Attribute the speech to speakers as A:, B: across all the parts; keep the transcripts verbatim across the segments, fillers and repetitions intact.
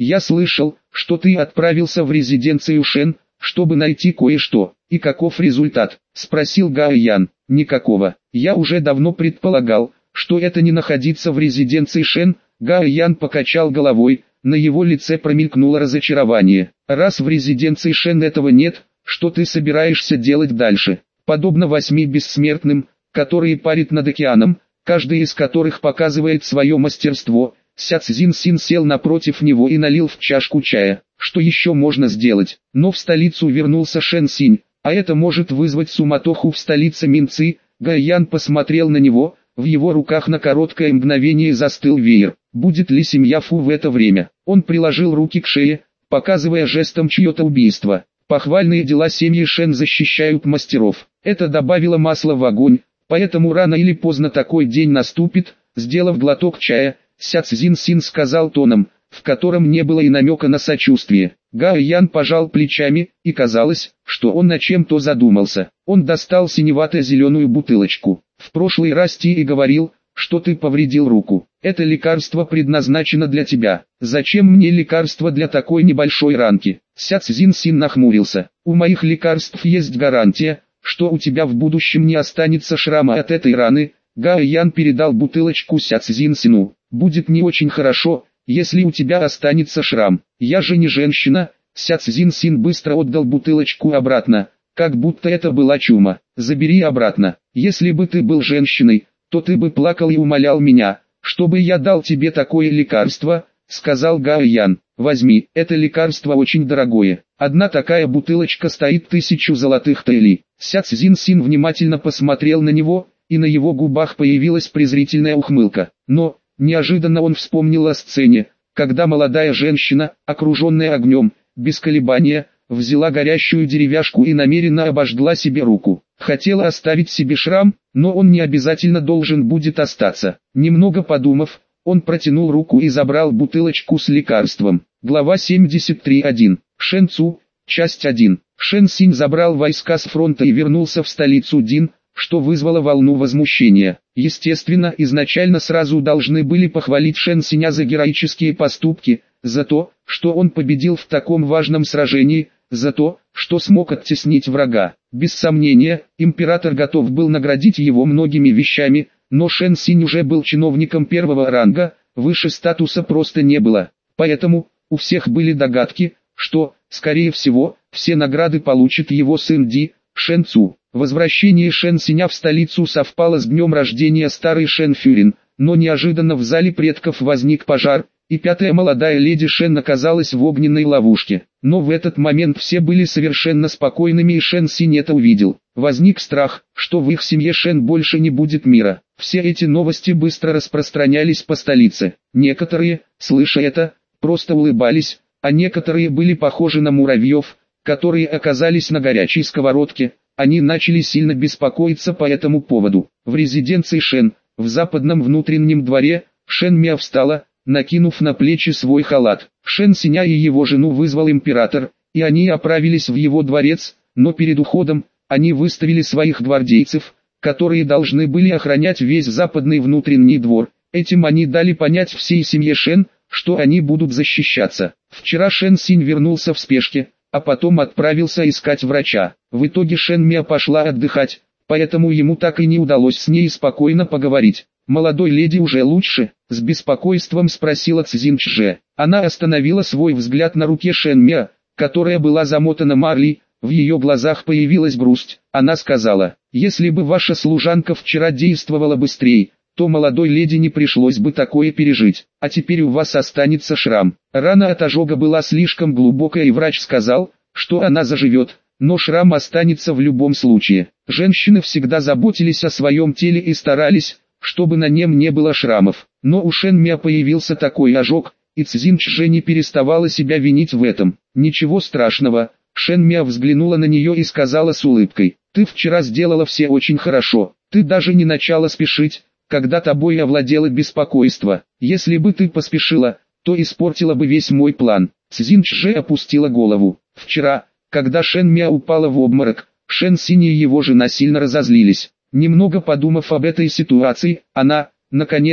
A: Я слышал, что ты отправился в резиденцию Шен, чтобы найти кое-что. И каков результат? Спросил Гао Ян. Никакого. Я уже давно предполагал, что это не находиться в резиденции Шен. Гао Ян покачал головой, на его лице промелькнуло разочарование. Раз в резиденции Шен этого нет, что ты собираешься делать дальше? Подобно восьми бессмертным, которые парят над океаном, каждый из которых показывает свое мастерство, Ся Цзиньсин сел напротив него и налил в чашку чая. Что еще можно сделать? Но в столицу вернулся Шэн Синь, а это может вызвать суматоху в столице Минцы. Гао Ян посмотрел на него, в его руках на короткое мгновение застыл веер. Будет ли семья Фу в это время? Он приложил руки к шее, показывая жестом чье-то убийство. Похвальные дела семьи Шэн защищают мастеров. Это добавило масла в огонь, поэтому рано или поздно такой день наступит. Сделав глоток чая, Ся Цзиньсин сказал тоном, в котором не было и намека на сочувствие. Гао Ян пожал плечами, и казалось, что он о чем-то задумался. Он достал синевато-зеленую бутылочку. В прошлый раз Ти и говорил, что ты повредил руку. Это лекарство предназначено для тебя. Зачем мне лекарство для такой небольшой ранки? Ся Цзиньсин нахмурился. У моих лекарств есть гарантия, что у тебя в будущем не останется шрама от этой раны. Гао Ян передал бутылочку Ся Цзиньсину. Будет не очень хорошо, если у тебя останется шрам. Я же не женщина. Ся Цзиньсин быстро отдал бутылочку обратно, как будто это была чума. Забери обратно. Если бы ты был женщиной, то ты бы плакал и умолял меня, чтобы я дал тебе такое лекарство, сказал Гао Ян. Возьми, это лекарство очень дорогое. Одна такая бутылочка стоит тысячу золотых тэйлей. Ся Цзиньсин внимательно посмотрел на него, и на его губах появилась презрительная ухмылка. Но, неожиданно он вспомнил о сцене, когда молодая женщина, окруженная огнем, без колебания, взяла горящую деревяшку и намеренно обожгла себе руку. Хотела оставить себе шрам, но он не обязательно должен будет остаться. Немного подумав, он протянул руку и забрал бутылочку с лекарством. Глава семьдесят три точка один. Шэн Цу, часть один. Шэн Синь забрал войска с фронта и вернулся в столицу Дин, что вызвало волну возмущения. Естественно, изначально сразу должны были похвалить Шэн Синя за героические поступки, за то, что он победил в таком важном сражении, за то, что смог оттеснить врага. Без сомнения, император готов был наградить его многими вещами, но Шэн Синь уже был чиновником первого ранга, выше статуса просто не было. Поэтому, у всех были догадки, что, скорее всего, все награды получит его сын Ди, Шэн Цу. Возвращение Шэн Синя в столицу совпало с днем рождения старой Шэн Фюрин, но неожиданно в зале предков возник пожар, и пятая молодая леди Шэн оказалась в огненной ловушке. Но в этот момент все были совершенно спокойными, и Шэн Синь это увидел. Возник страх, что в их семье Шэн больше не будет мира. Все эти новости быстро распространялись по столице. Некоторые, слыша это, просто улыбались, а некоторые были похожи на муравьев, которые оказались на горячей сковородке. Они начали сильно беспокоиться по этому поводу. В резиденции Шэн, в западном внутреннем дворе, Шэн Мя встала, накинув на плечи свой халат. Шэн Синя и его жену вызвал император, и они отправились в его дворец, но перед уходом, они выставили своих гвардейцев, которые должны были охранять весь западный внутренний двор. Этим они дали понять всей семье Шэн, что они будут защищаться. Вчера Шэн Синь вернулся в спешке, а потом отправился искать врача. В итоге Шэн Мя пошла отдыхать, поэтому ему так и не удалось с ней спокойно поговорить. «Молодой леди уже лучше?» — с беспокойством спросила Цзин Чже. Она остановила свой взгляд на руке Шэн Мя, которая была замотана марлей. В ее глазах появилась грусть. Она сказала: «Если бы ваша служанка вчера действовала быстрее, то молодой леди не пришлось бы такое пережить. А теперь у вас останется шрам». Рана от ожога была слишком глубокая, и врач сказал, что она заживет, но шрам останется в любом случае. Женщины всегда заботились о своем теле и старались, чтобы на нем не было шрамов. Но у Шэн Мя появился такой ожог, и Цзин Чже не переставала себя винить в этом. «Ничего страшного». Шэн Мя взглянула на нее и сказала с улыбкой: «Ты вчера сделала все очень хорошо. Ты даже не начала спешить, когда тобой овладело беспокойство. Если бы ты поспешила, то испортила бы весь мой план». Цзин Чже опустила голову. Вчера, когда Шэн Мя упала в обморок, Шэн Синь и его жена сильно разозлились. Немного подумав об этой ситуации, она, наконец,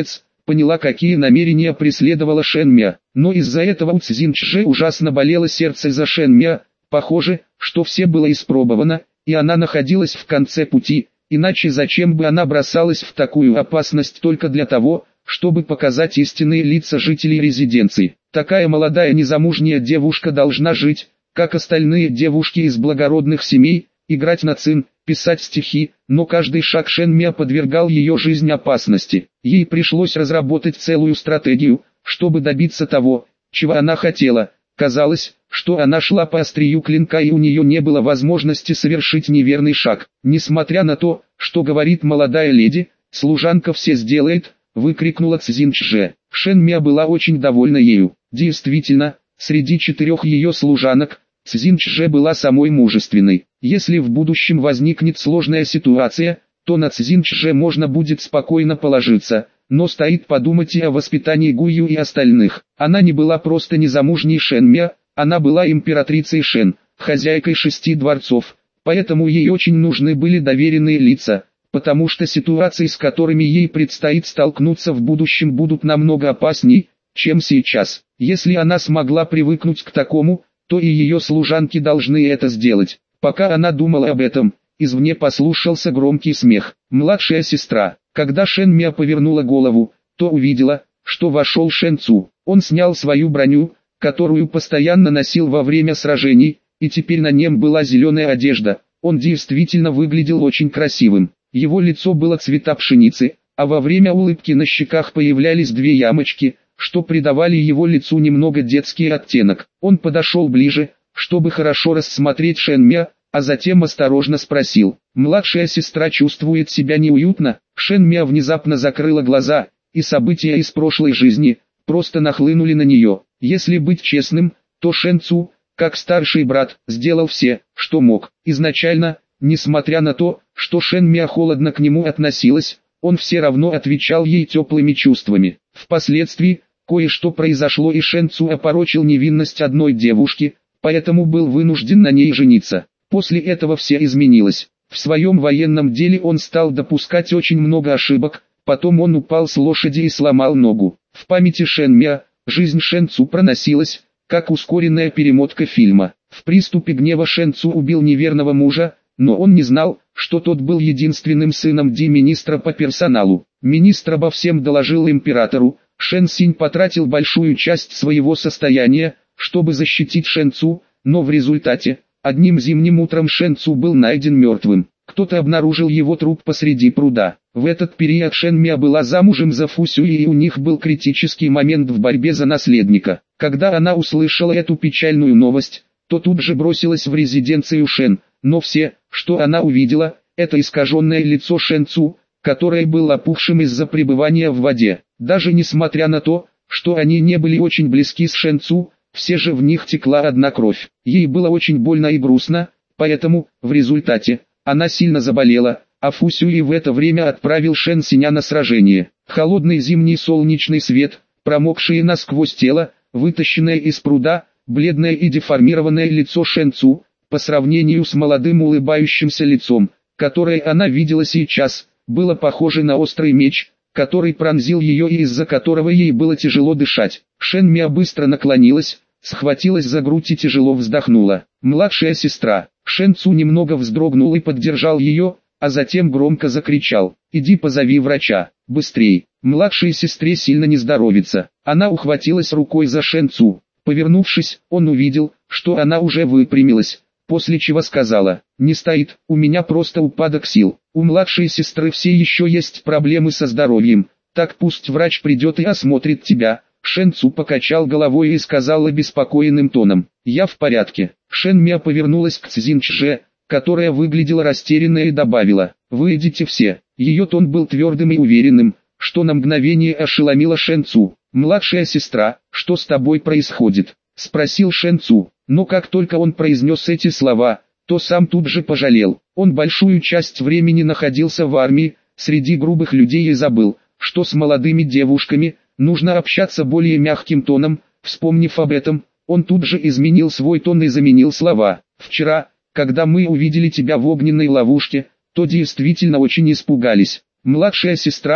A: поняла, какие намерения преследовала Шэн Мя. Но из-за этого у Цзин Чжэ ужасно болело сердце за Шэн Мя. Похоже, что все было испробовано, и она находилась в конце пути, иначе зачем бы она бросалась в такую опасность только для того, чтобы показать истинные лица жителей резиденции. Такая молодая незамужняя девушка должна жить, как остальные девушки из благородных семей, играть на цин, писать стихи, но каждый шаг Шэн Мя подвергал ее жизнь опасности. Ей пришлось разработать целую стратегию, чтобы добиться того, чего она хотела. Казалось, что она шла по острию клинка и у нее не было возможности совершить неверный шаг. Несмотря на то, что говорит молодая леди, служанка все сделает, выкрикнула Цзин Чжэ. Шэн Мя была очень довольна ею. Действительно, среди четырех ее служанок, Цзин Чжэ была самой мужественной. Если в будущем возникнет сложная ситуация, то на Цзин Чжэ можно будет спокойно положиться, но стоит подумать и о воспитании Гую и остальных. Она не была просто незамужней Шэн Мя, она была императрицей Шэн, хозяйкой шести дворцов, поэтому ей очень нужны были доверенные лица, потому что ситуации, с которыми ей предстоит столкнуться в будущем, будут намного опасней, чем сейчас. Если она смогла привыкнуть к такому, то и ее служанки должны это сделать. Пока она думала об этом, извне послышался громкий смех. Младшая сестра. Когда Шэн Мя повернула голову, то увидела, что вошел Шэн Цу. Он снял свою броню, которую постоянно носил во время сражений, и теперь на нем была зеленая одежда. Он действительно выглядел очень красивым. Его лицо было цвета пшеницы, а во время улыбки на щеках появлялись две ямочки, что придавали его лицу немного детский оттенок. Он подошел ближе, чтобы хорошо рассмотреть Шэн Мя, а затем осторожно спросил: «Младшая сестра чувствует себя неуютно?» Шэн Мя внезапно закрыла глаза, и события из прошлой жизни просто нахлынули на нее. Если быть честным, то Шэн Цу, как старший брат, сделал все, что мог. Изначально, несмотря на то, что Шэн Мя холодно к нему относилась, он все равно отвечал ей теплыми чувствами. Впоследствии, кое-что произошло, и Шэн Цу опорочил невинность одной девушки, поэтому был вынужден на ней жениться. После этого все изменилось. В своем военном деле он стал допускать очень много ошибок, потом он упал с лошади и сломал ногу. В памяти Шэн Мя, жизнь Шэн Цу проносилась, как ускоренная перемотка фильма. В приступе гнева Шэн Цу убил неверного мужа, но он не знал, что тот был единственным сыном Ди, министра по персоналу. Министр обо всем доложил императору. Шэн Синь потратил большую часть своего состояния, чтобы защитить Шэн Цу, но в результате, одним зимним утром Шэн Цу был найден мертвым. Кто-то обнаружил его труп посреди пруда. В этот период Шэн Мя была замужем за Фу Сюй, и у них был критический момент в борьбе за наследника. Когда она услышала эту печальную новость, то тут же бросилась в резиденцию Шэн, но все, что она увидела, это искаженное лицо Шэн Цу, которое было опухшим из-за пребывания в воде. Даже несмотря на то, что они не были очень близки с Шэн Цу, все же в них текла одна кровь. Ей было очень больно и грустно, поэтому, в результате, она сильно заболела, а Фу Сюй в это время отправил Шэн Синя на сражение. Холодный зимний солнечный свет, промокшее насквозь тело, вытащенное из пруда, бледное и деформированное лицо Шэн Цу, по сравнению с молодым улыбающимся лицом, которое она видела сейчас, было похоже на острый меч, который пронзил ее и из-за которого ей было тяжело дышать. Шэн Мя быстро наклонилась, схватилась за грудь и тяжело вздохнула. Младшая сестра. Шэн Цу немного вздрогнул и поддержал ее, а затем громко закричал: «Иди позови врача, быстрей, младшей сестре сильно не здоровится». Она ухватилась рукой за Шэн Цу. Повернувшись, он увидел, что она уже выпрямилась, после чего сказала: «Не стоит, у меня просто упадок сил. У младшей сестры все еще есть проблемы со здоровьем, так пусть врач придет и осмотрит тебя». Шэн Цу покачал головой и сказал обеспокоенным тоном: «Я в порядке». Шэн Мя повернулась к Цзин Чжэ, которая выглядела растерянной, и добавила: «Вы идите все». Ее тон был твердым и уверенным, что на мгновение ошеломило Шэн Цу. «Младшая сестра, что с тобой происходит?» — спросил Шэн Цу. Но как только он произнес эти слова, то сам тут же пожалел. Он большую часть времени находился в армии, среди грубых людей, и забыл, что с молодыми девушками нужно общаться более мягким тоном. Вспомнив об этом, он тут же изменил свой тон и заменил слова: «Вчера, когда мы увидели тебя в огненной ловушке, то действительно очень испугались. Младшая сестра,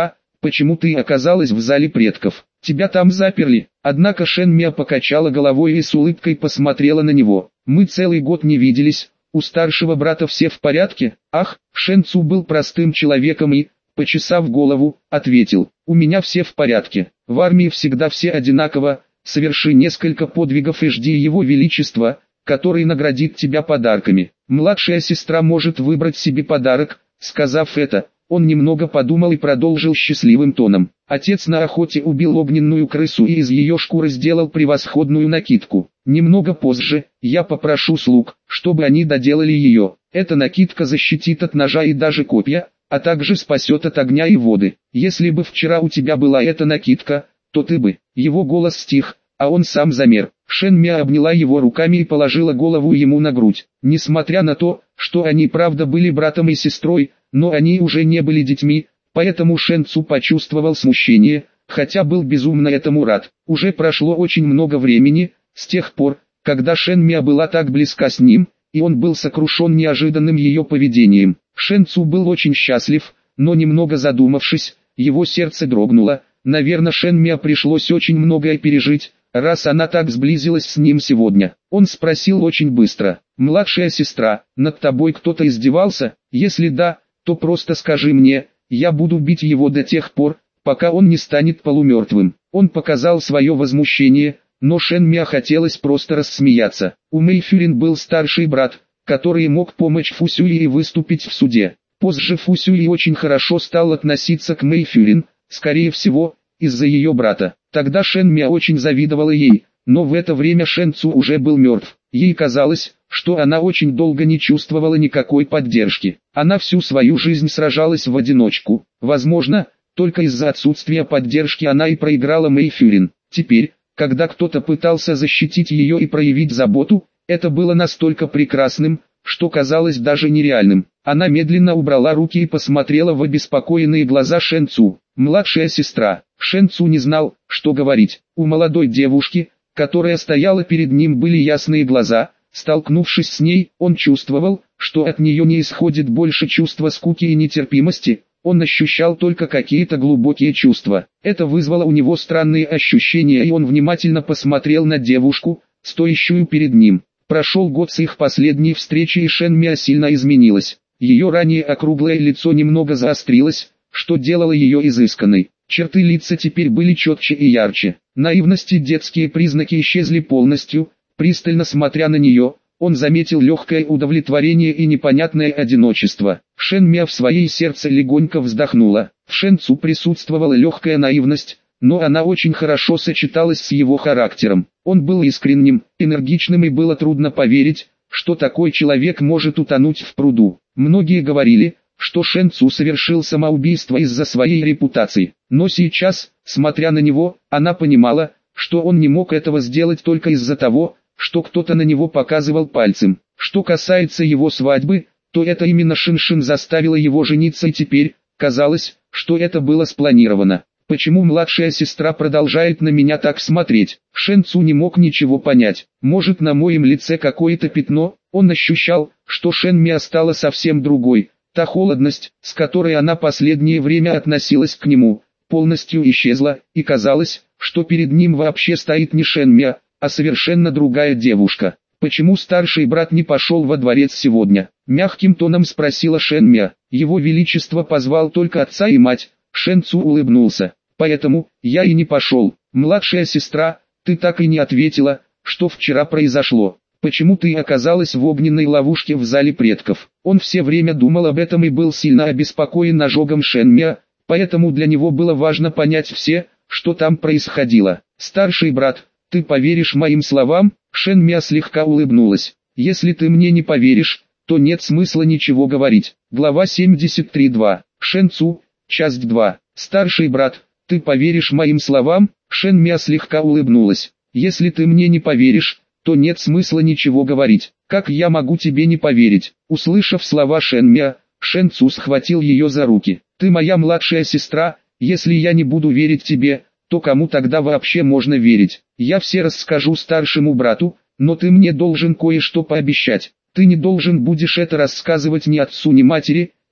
A: почему ты оказалась в зале предков? Тебя там заперли?» Однако Шен Миа покачала головой и с улыбкой посмотрела на него. «Мы целый год не виделись, у старшего брата все в порядке?» «Ах!» Шен Цу был простым человеком и, почесав голову, ответил: «У меня все в порядке, в армии всегда все одинаково, соверши несколько подвигов и жди его величества, который наградит тебя подарками. Младшая сестра может выбрать себе подарок». Сказав это, он немного подумал и продолжил счастливым тоном: «Отец на охоте убил огненную крысу и из ее шкуры сделал превосходную накидку. Немного позже, я попрошу слуг, чтобы они доделали ее. Эта накидка защитит от ножа и даже копья, а также спасет от огня и воды. Если бы вчера у тебя была эта накидка, то ты бы...» Его голос стих, а он сам замер. Шен Миа обняла его руками и положила голову ему на грудь. Несмотря на то, что они правда были братом и сестрой, но они уже не были детьми, поэтому Шен Цу почувствовал смущение, хотя был безумно этому рад. Уже прошло очень много времени, с тех пор, когда Шен Миа была так близка с ним, и он был сокрушен неожиданным ее поведением. Шен Цу был очень счастлив, но немного задумавшись, его сердце дрогнуло. Наверное, Шен Миа пришлось очень многое пережить, раз она так сблизилась с ним сегодня. Он спросил очень быстро: «Младшая сестра, над тобой кто-то издевался? Если да, то просто скажи мне, я буду бить его до тех пор, пока он не станет полумертвым». Он показал свое возмущение, но Шен Миа хотелось просто рассмеяться. У Мэй Фюрин был старший брат, который мог помочь Фу Сюи и выступить в суде. Позже Фу Сюи очень хорошо стал относиться к Мэй Фюрин, скорее всего, из-за ее брата. Тогда Шен Миа очень завидовала ей, но в это время Шен Цу уже был мертв. Ей казалось, что она очень долго не чувствовала никакой поддержки. Она всю свою жизнь сражалась в одиночку. Возможно, только из-за отсутствия поддержки она и проиграла Мэй Фюрин. Теперь, когда кто-то пытался защитить ее и проявить заботу, это было настолько прекрасным, что казалось даже нереальным. Она медленно убрала руки и посмотрела в обеспокоенные глаза Шен Цу. «Младшая сестра». Шен Цу не знал, что говорить. У молодой девушки, которая стояла перед ним, были ясные глаза. Столкнувшись с ней, он чувствовал, что от нее не исходит больше чувства скуки и нетерпимости. Он ощущал только какие-то глубокие чувства. Это вызвало у него странные ощущения, и он внимательно посмотрел на девушку, стоящую перед ним. Прошел год с их последней встречи, и Шен Миа сильно изменилась. Ее ранее округлое лицо немного заострилось, что делало ее изысканной. Черты лица теперь были четче и ярче. Наивность и детские признаки исчезли полностью. Пристально смотря на нее, он заметил легкое удовлетворение и непонятное одиночество. Шен Миа в своей сердце легонько вздохнула. В Шен Цу присутствовала легкая наивность, но она очень хорошо сочеталась с его характером. Он был искренним, энергичным, и было трудно поверить, что такой человек может утонуть в пруду. Многие говорили, что Шен Цу совершил самоубийство из-за своей репутации. Но сейчас, смотря на него, она понимала, что он не мог этого сделать только из-за того, что кто-то на него показывал пальцем. Что касается его свадьбы, то это именно Шин-Шин заставила его жениться, и теперь, казалось, что это было спланировано. Почему младшая сестра продолжает на меня так смотреть? Шен Цу не мог ничего понять. Может, на моем лице какое-то пятно? Он ощущал, что Шен Миа стала совсем другой. Та холодность, с которой она последнее время относилась к нему, полностью исчезла, и казалось, что перед ним вообще стоит не Шен Миа, а совершенно другая девушка. «Почему старший брат не пошел во дворец сегодня?» — мягким тоном спросила Шен Миа. «Его величество позвал только отца и мать». Шен Цу улыбнулся. «Поэтому, я и не пошел. Младшая сестра, ты так и не ответила, что вчера произошло. Почему ты оказалась в огненной ловушке в зале предков?» Он все время думал об этом и был сильно обеспокоен ожогом Шен Миа, поэтому для него было важно понять все, что там происходило. «Старший брат, ты поверишь моим словам?» Шен Миа слегка улыбнулась. «Если ты мне не поверишь, то нет смысла ничего говорить». Глава семьдесят три два. Шен Цу, часть два. «Старший брат, ты поверишь моим словам?» Шен Миа слегка улыбнулась. «Если ты мне не поверишь, то нет смысла ничего говорить. Как я могу тебе не поверить?» Услышав слова Шен Миа, Шен Цу схватил ее за руки. «Ты моя младшая сестра, если я не буду верить тебе, то кому тогда вообще можно верить? Я все расскажу старшему брату, но ты мне должен кое-что пообещать. Ты не должен будешь это рассказывать ни отцу, ни матери,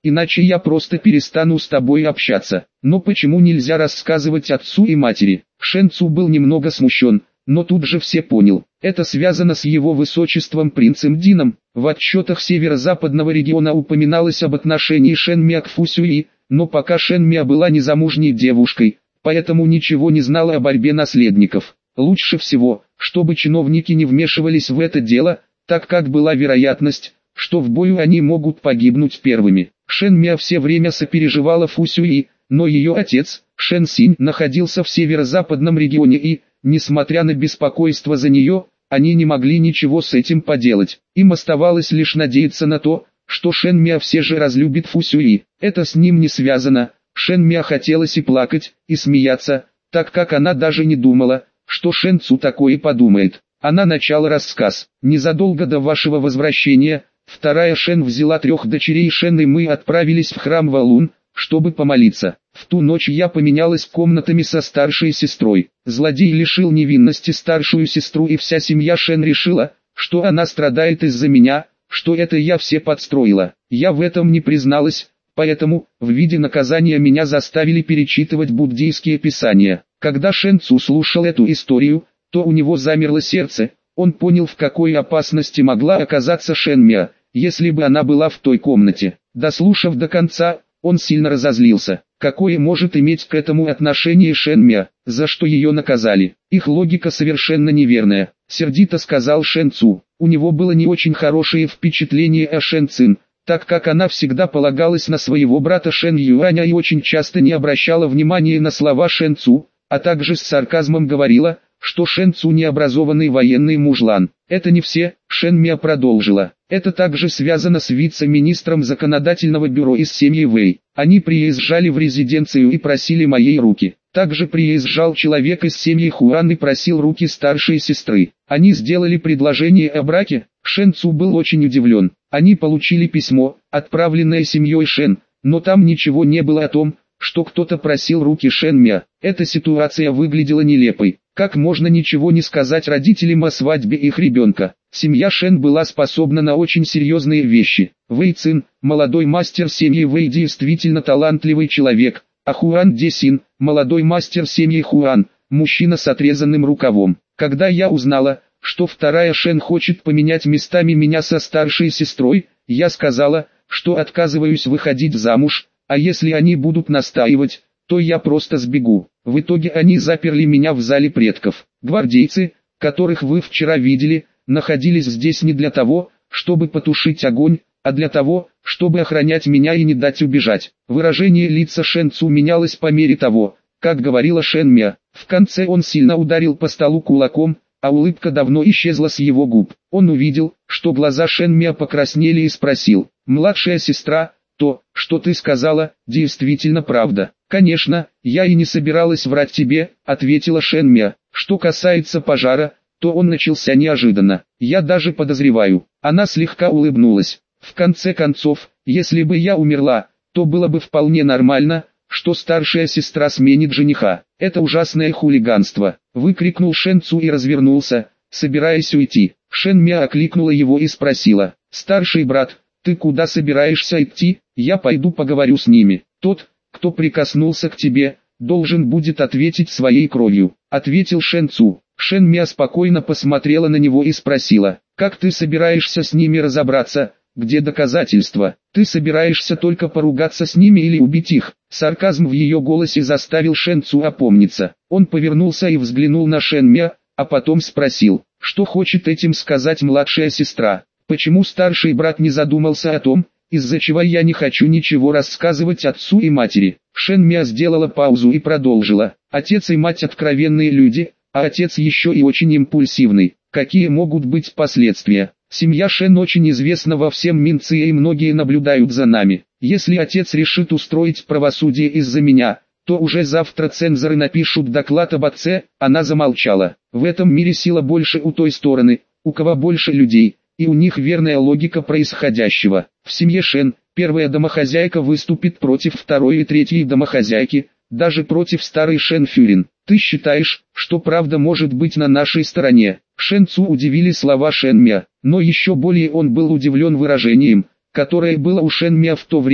A: иначе я просто перестану с тобой общаться. Но почему нельзя рассказывать отцу и матери? Шэн Цу был немного смущен, но тут же все понял. Это связано с его высочеством принцем Дином. В отчетах северо-западного региона упоминалось об отношении Шэн Мя к Фу Сюи, но пока Шэн Мя была незамужней девушкой, поэтому ничего не знала о борьбе наследников. Лучше всего, чтобы чиновники не вмешивались в это дело, так как была вероятность, что в бою они могут погибнуть первыми. Шэн Мя все время сопереживала Фу Сюи, но ее отец, Шэн Синь, находился в северо-западном регионе и, несмотря на беспокойство за нее, они не могли ничего с этим поделать. Им оставалось лишь надеяться на то, что Шэн Мя все же разлюбит Фу Сюи. Это с ним не связано. Шэн Мя хотелось и плакать, и смеяться, так как она даже не думала, что Шэн Цу такое подумает. Она начала рассказ. Незадолго до вашего возвращения, вторая Шэн взяла трех дочерей Шэн, и мы отправились в храм Валун, чтобы помолиться. В ту ночь я поменялась комнатами со старшей сестрой. Злодей лишил невинности старшую сестру, и вся семья Шэн решила, что она страдает из-за меня, что это я все подстроила. Я в этом не призналась, поэтому, в виде наказания меня заставили перечитывать буддийские писания. Когда Шэн Цу слушал эту историю, то у него замерло сердце. Он понял, в какой опасности могла оказаться Шэн Мя, если бы она была в той комнате. Дослушав до конца, он сильно разозлился. Какое может иметь к этому отношение Шэн Мя, за что ее наказали? Их логика совершенно неверная, сердито сказал Шэн Цу. У него было не очень хорошее впечатление о Шэн Цин, так как она всегда полагалась на своего брата Шэн Юаня и очень часто не обращала внимания на слова Шэн Цу, а также с сарказмом говорила, что Шэн Цу необразованный военный мужлан. Это не все, Шэн Мя продолжила. Это также связано с вице-министром законодательного бюро из семьи Вэй. Они приезжали в резиденцию и просили моей руки. Также приезжал человек из семьи Хуан и просил руки старшей сестры. Они сделали предложение о браке. Шэн Цу был очень удивлен. Они получили письмо, отправленное семьей Шэн, но там ничего не было о том, что кто-то просил руки Шэн Мя. Эта ситуация выглядела нелепой. Как можно ничего не сказать родителям о свадьбе их ребенка? Семья Шэн была способна на очень серьезные вещи. Вэй Цин, молодой мастер семьи Вэй, действительно талантливый человек, а Хуан Де Син, молодой мастер семьи Хуан, мужчина с отрезанным рукавом. Когда я узнала, что вторая Шэн хочет поменять местами меня со старшей сестрой, я сказала, что отказываюсь выходить замуж, а если они будут настаивать, то я просто сбегу. В итоге они заперли меня в зале предков. Гвардейцы, которых вы вчера видели, находились здесь не для того, чтобы потушить огонь, а для того, чтобы охранять меня и не дать убежать. Выражение лица Шэн Цу менялось по мере того, как говорила Шэн Мя. В конце он сильно ударил по столу кулаком, а улыбка давно исчезла с его губ. Он увидел, что глаза Шэн Мя покраснели, и спросил: «Младшая сестра, то, что ты сказала, действительно правда?» «Конечно, я и не собиралась врать тебе», — ответила Шэн Мя. «Что касается пожара, то он начался неожиданно. Я даже подозреваю». Она слегка улыбнулась. «В конце концов, если бы я умерла, то было бы вполне нормально, что старшая сестра сменит жениха. Это ужасное хулиганство», — выкрикнул Шэн Цу и развернулся, собираясь уйти. Шэн Мя окликнула его и спросила: «Старший брат, ты куда собираешься идти?» «Я пойду поговорю с ними. Тот, кто прикоснулся к тебе, должен будет ответить своей кровью», — ответил Шэн Цу. Шэн Мя спокойно посмотрела на него и спросила: «Как ты собираешься с ними разобраться? Где доказательства? Ты собираешься только поругаться с ними или убить их?» Сарказм в ее голосе заставил Шэн Цу опомниться. Он повернулся и взглянул на Шэн Мя, а потом спросил: «Что хочет этим сказать младшая сестра? Почему старший брат не задумался о том, из-за чего я не хочу ничего рассказывать отцу и матери?» Шэн Мя сделала паузу и продолжила: «Отец и мать откровенные люди, а отец еще и очень импульсивный. Какие могут быть последствия? Семья Шэн очень известна во всем Минце, и многие наблюдают за нами. Если отец решит устроить правосудие из-за меня, то уже завтра цензоры напишут доклад об отце». Она замолчала. «В этом мире сила больше у той стороны, у кого больше людей, и у них верная логика происходящего. В семье Шэн первая домохозяйка выступит против второй и третьей домохозяйки, даже против старой Шэн Фюрин. Ты считаешь, что правда может быть на нашей стороне?» Шэн Цу удивили слова Шэн Мя, но еще более он был удивлен выражением, которое было у Шэн Мя в то время,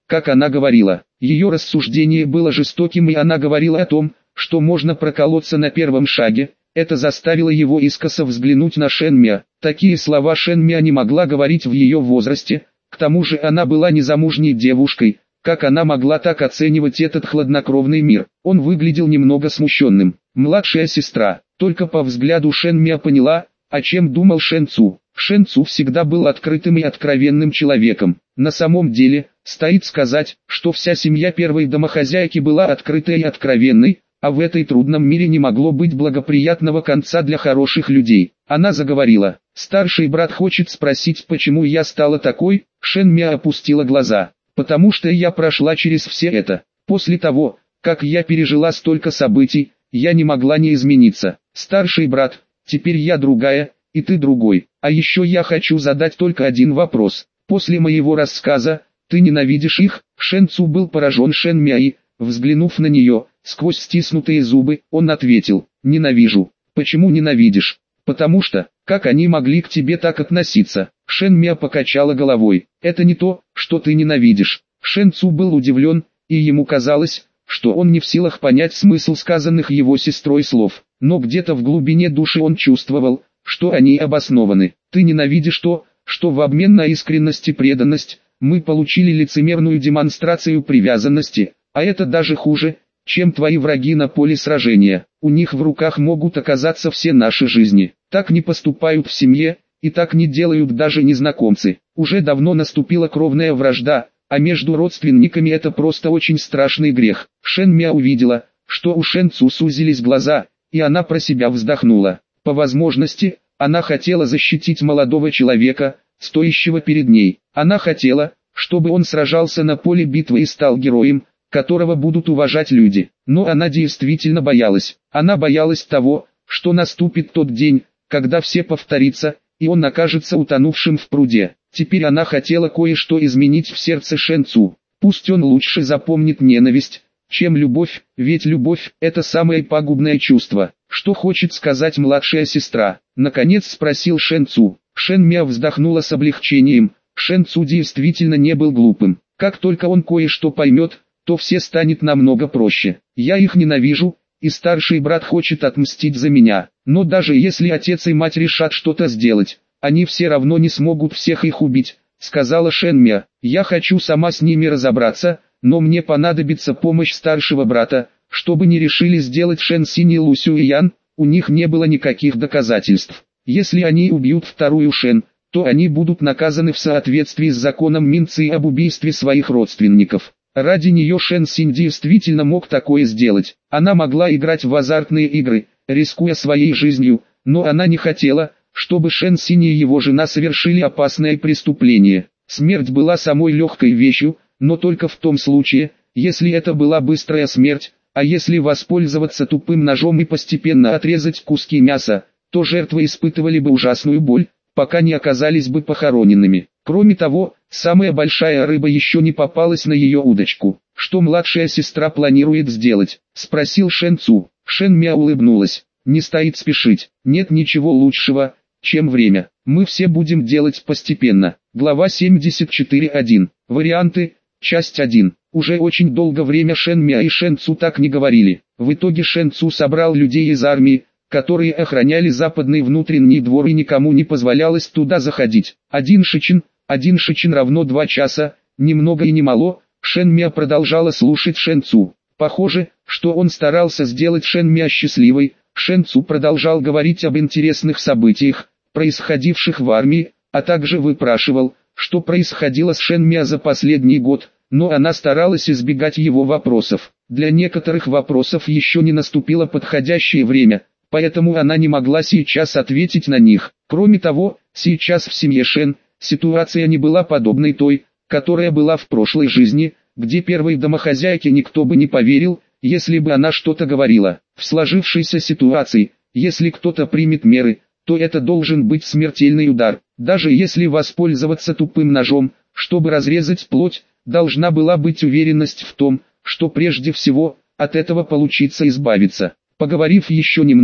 A: как она говорила. Ее рассуждение было жестоким, и она говорила о том, что можно проколоться на первом шаге. Это заставило его искоса взглянуть на Шэн Мя. Такие слова Шэн Мя не могла говорить в ее возрасте, к тому же она была незамужней девушкой. Как она могла так оценивать этот хладнокровный мир? Он выглядел немного смущенным. Младшая сестра, только по взгляду Шэн Мя поняла, о чем думал Шэн Цу. Шэн Цу всегда был открытым и откровенным человеком. На самом деле, стоит сказать, что вся семья первой домохозяйки была открытой и откровенной, а в этой трудном мире не могло быть благоприятного конца для хороших людей. Она заговорила. «Старший брат хочет спросить, почему я стала такой?» Шэн Мя опустила глаза. «Потому что я прошла через все это. После того, как я пережила столько событий, я не могла не измениться. Старший брат, теперь я другая, и ты другой. А еще я хочу задать только один вопрос. После моего рассказа, ты ненавидишь их?» Шэн Цу был поражен Шэн Мя и, взглянув на нее, сквозь стиснутые зубы, он ответил: «Ненавижу». «Почему ненавидишь?» «Потому что, как они могли к тебе так относиться?» Шэн Мя покачала головой. «Это не то, что ты ненавидишь». Шэн Цу был удивлен, и ему казалось, что он не в силах понять смысл сказанных его сестрой слов. Но где-то в глубине души он чувствовал, что они обоснованы. «Ты ненавидишь то, что в обмен на искренность и преданность, мы получили лицемерную демонстрацию привязанности, а это даже хуже, чем твои враги на поле сражения. У них в руках могут оказаться все наши жизни. Так не поступают в семье, и так не делают даже незнакомцы. Уже давно наступила кровная вражда, а между родственниками это просто очень страшный грех». Шэн Мя увидела, что у Шэн Цу сузились глаза, и она про себя вздохнула. По возможности, она хотела защитить молодого человека, стоящего перед ней. Она хотела, чтобы он сражался на поле битвы и стал героем, которого будут уважать люди. Но она действительно боялась. Она боялась того, что наступит тот день, когда все повторится, и он окажется утонувшим в пруде. Теперь она хотела кое-что изменить в сердце Шэн Цу. Пусть он лучше запомнит ненависть, чем любовь, ведь любовь – это самое пагубное чувство. «Что хочет сказать младшая сестра?» – наконец спросил Шэн Цу. Шэн Мя вздохнула с облегчением. Шэн Цу действительно не был глупым. Как только он кое-что поймет, то все станет намного проще. «Я их ненавижу, и старший брат хочет отмстить за меня. Но даже если отец и мать решат что-то сделать, они все равно не смогут всех их убить», — сказала Шэн Мя. «Я хочу сама с ними разобраться, но мне понадобится помощь старшего брата, чтобы не решили сделать Шэн Синь и Лу Сюэян, у них не было никаких доказательств. Если они убьют вторую Шэн, то они будут наказаны в соответствии с законом Минцы об убийстве своих родственников». Ради нее Шэн Синь действительно мог такое сделать. Она могла играть в азартные игры, рискуя своей жизнью, но она не хотела, чтобы Шэн Синь и его жена совершили опасное преступление. Смерть была самой легкой вещью, но только в том случае, если это была быстрая смерть, а если воспользоваться тупым ножом и постепенно отрезать куски мяса, то жертвы испытывали бы ужасную боль, пока не оказались бы похороненными. Кроме того, самая большая рыба еще не попалась на ее удочку. «Что младшая сестра планирует сделать?» – спросил Шэн Цу. Шэн Мя улыбнулась. «Не стоит спешить. Нет ничего лучшего, чем время. Мы все будем делать постепенно». Глава семьдесят четыре точка один. Варианты. Часть один. Уже очень долго время Шэн Мя и Шэн Цу так не говорили. В итоге Шэн Цу собрал людей из армии, которые охраняли западный внутренний двор, и никому не позволялось туда заходить. Один шичин, один шичин равно два часа, ни много и ни мало. Шэн Мя продолжала слушать Шэн Цу. Похоже, что он старался сделать Шэн Мя счастливой. Шэн Цу продолжал говорить об интересных событиях, происходивших в армии, а также выпрашивал, что происходило с Шэн Мя за последний год, но она старалась избегать его вопросов. Для некоторых вопросов еще не наступило подходящее время, поэтому она не могла сейчас ответить на них. Кроме того, сейчас в семье Шэн ситуация не была подобной той, которая была в прошлой жизни, где первой домохозяйке никто бы не поверил, если бы она что-то говорила. В сложившейся ситуации, если кто-то примет меры, то это должен быть смертельный удар. Даже если воспользоваться тупым ножом, чтобы разрезать плоть, должна была быть уверенность в том, что прежде всего, от этого получится избавиться. Поговорив еще немного,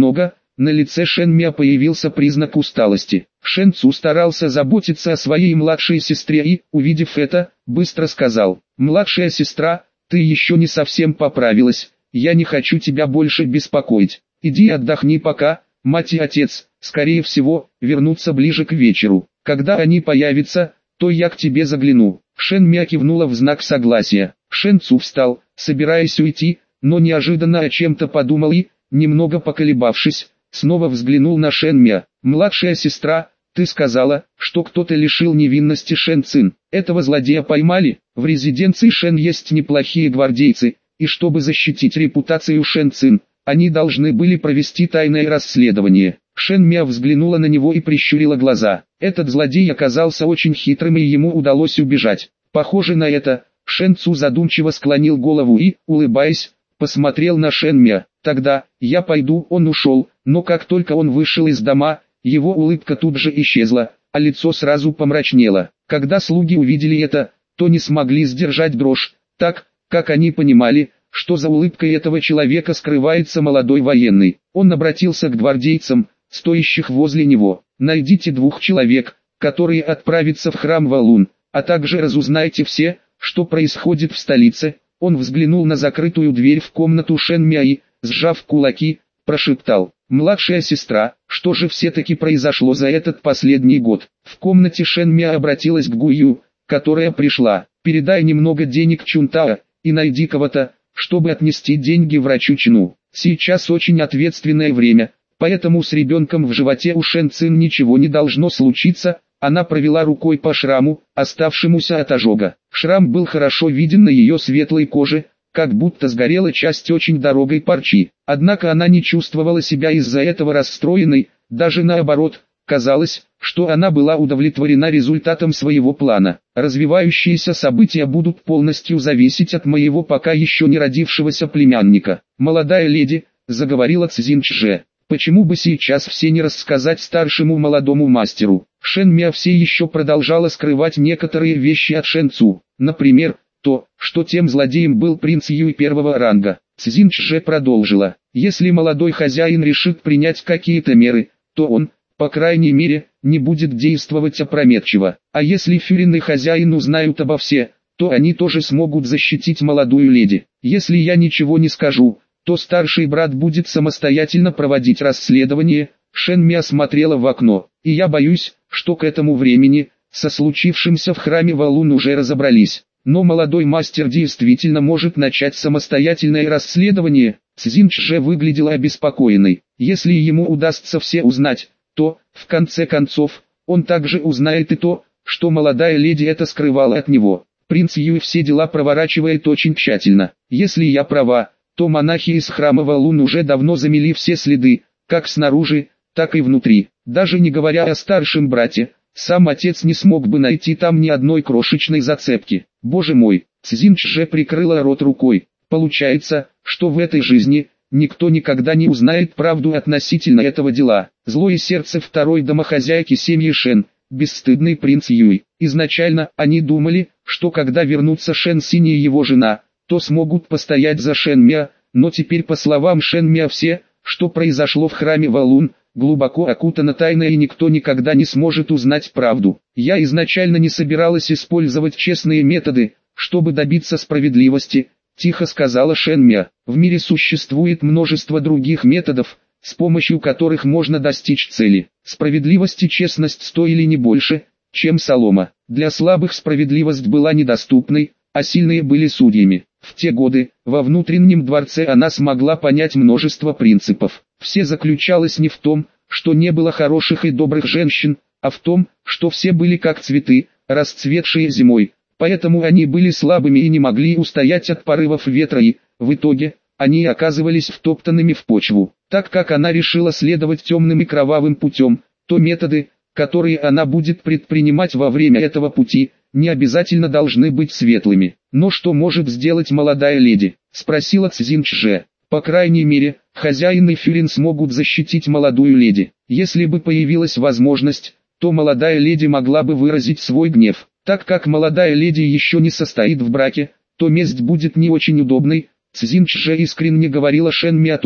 A: на лице Шен Мя появился признак усталости. Шен Цу старался заботиться о своей младшей сестре и, увидев это, быстро сказал: «Младшая сестра, ты еще не совсем поправилась, я не хочу тебя больше беспокоить. Иди отдохни пока, мать и отец, скорее всего, вернутся ближе к вечеру. Когда они появятся, то я к тебе загляну». Шен Мя кивнула в знак согласия. Шен Цу встал, собираясь уйти, но неожиданно о чем-то подумал и, немного поколебавшись, снова взглянул на Шен Мя. «Младшая сестра, ты сказала, что кто-то лишил невинности Шен Цин. Этого злодея поймали? В резиденции Шен есть неплохие гвардейцы, и чтобы защитить репутацию Шен Цин, они должны были провести тайное расследование». Шен Мя взглянула на него и прищурила глаза. Этот злодей оказался очень хитрым, и ему удалось убежать. Похоже на это. Шен Цу задумчиво склонил голову и, улыбаясь, посмотрел на Шен Мя. «Тогда, я пойду». Он ушел, но как только он вышел из дома, его улыбка тут же исчезла, а лицо сразу помрачнело. Когда слуги увидели это, то не смогли сдержать дрожь, так, как они понимали, что за улыбкой этого человека скрывается молодой военный. Он обратился к гвардейцам, стоящих возле него: «Найдите двух человек, которые отправятся в храм Валун, а также разузнайте все, что происходит в столице». Он взглянул на закрытую дверь в комнату Шен Мя и, сжав кулаки, прошептал: «Младшая сестра, что же все-таки произошло за этот последний год?» В комнате Шен Мя обратилась к Гую, которая пришла: «Передай немного денег Чунтао, и найди кого-то, чтобы отнести деньги врачу Чну. Сейчас очень ответственное время, поэтому с ребенком в животе у Шен Цин ничего не должно случиться». Она провела рукой по шраму, оставшемуся от ожога. Шрам был хорошо виден на ее светлой коже, как будто сгорела часть очень дорогой парчи. Однако она не чувствовала себя из-за этого расстроенной, даже наоборот, казалось, что она была удовлетворена результатом своего плана. «Развивающиеся события будут полностью зависеть от моего пока еще не родившегося племянника. Молодая леди», — заговорила Цзин Чже, — «почему бы сейчас все не рассказать старшему молодому мастеру?» Шен Мя все еще продолжала скрывать некоторые вещи от Шен Цу, например, то, что тем злодеем был принц Юй первого ранга. Цзин Чже продолжила: «Если молодой хозяин решит принять какие-то меры, то он, по крайней мере, не будет действовать опрометчиво. А если Фюрин и хозяин узнают обо все, то они тоже смогут защитить молодую леди. Если я ничего не скажу, то старший брат будет самостоятельно проводить расследование». Шен Мя смотрела в окно: «И я боюсь, что к этому времени, со случившимся в храме Валун уже разобрались. Но молодой мастер действительно может начать самостоятельное расследование». Цзин Чже выглядела обеспокоенной. Если ему удастся все узнать, то, в конце концов, он также узнает и то, что молодая леди это скрывала от него. Принц Юй все дела проворачивает очень тщательно. Если я права, то монахи из храма Валун уже давно замели все следы, как снаружи, так и внутри. Даже не говоря о старшем брате, сам отец не смог бы найти там ни одной крошечной зацепки. Боже мой, Цзин Чже прикрыла рот рукой. Получается, что в этой жизни никто никогда не узнает правду относительно этого дела. Злое сердце второй домохозяйки семьи Шен, бесстыдный принц Юй. Изначально они думали, что когда вернутся Шен Синь и его жена, то смогут постоять за Шен Мя, но теперь, по словам Шен Мя, все, что произошло в храме Валун, глубоко окутано тайной, и никто никогда не сможет узнать правду. Я изначально не собиралась использовать честные методы, чтобы добиться справедливости, тихо сказала Шен Мя. В мире существует множество других методов, с помощью которых можно достичь цели. Справедливость и честность стоили не больше, чем солома. Для слабых справедливость была недоступной, а сильные были судьями. В те годы, во внутреннем дворце она смогла понять множество принципов. Все заключалось не в том, что не было хороших и добрых женщин, а в том, что все были как цветы, расцветшие зимой. Поэтому они были слабыми и не могли устоять от порывов ветра, и, в итоге, они оказывались втоптанными в почву. Так как она решила следовать темным и кровавым путем, то методы, которые она будет предпринимать во время этого пути, не обязательно должны быть светлыми. «Но что может сделать молодая леди?» – спросила Цзин Чже. «По крайней мере, хозяин и Фюрин смогут защитить молодую леди. Если бы появилась возможность, то молодая леди могла бы выразить свой гнев. Так как молодая леди еще не состоит в браке, то месть будет не очень удобной». Цзин Чже искренне говорила Шен Мя то,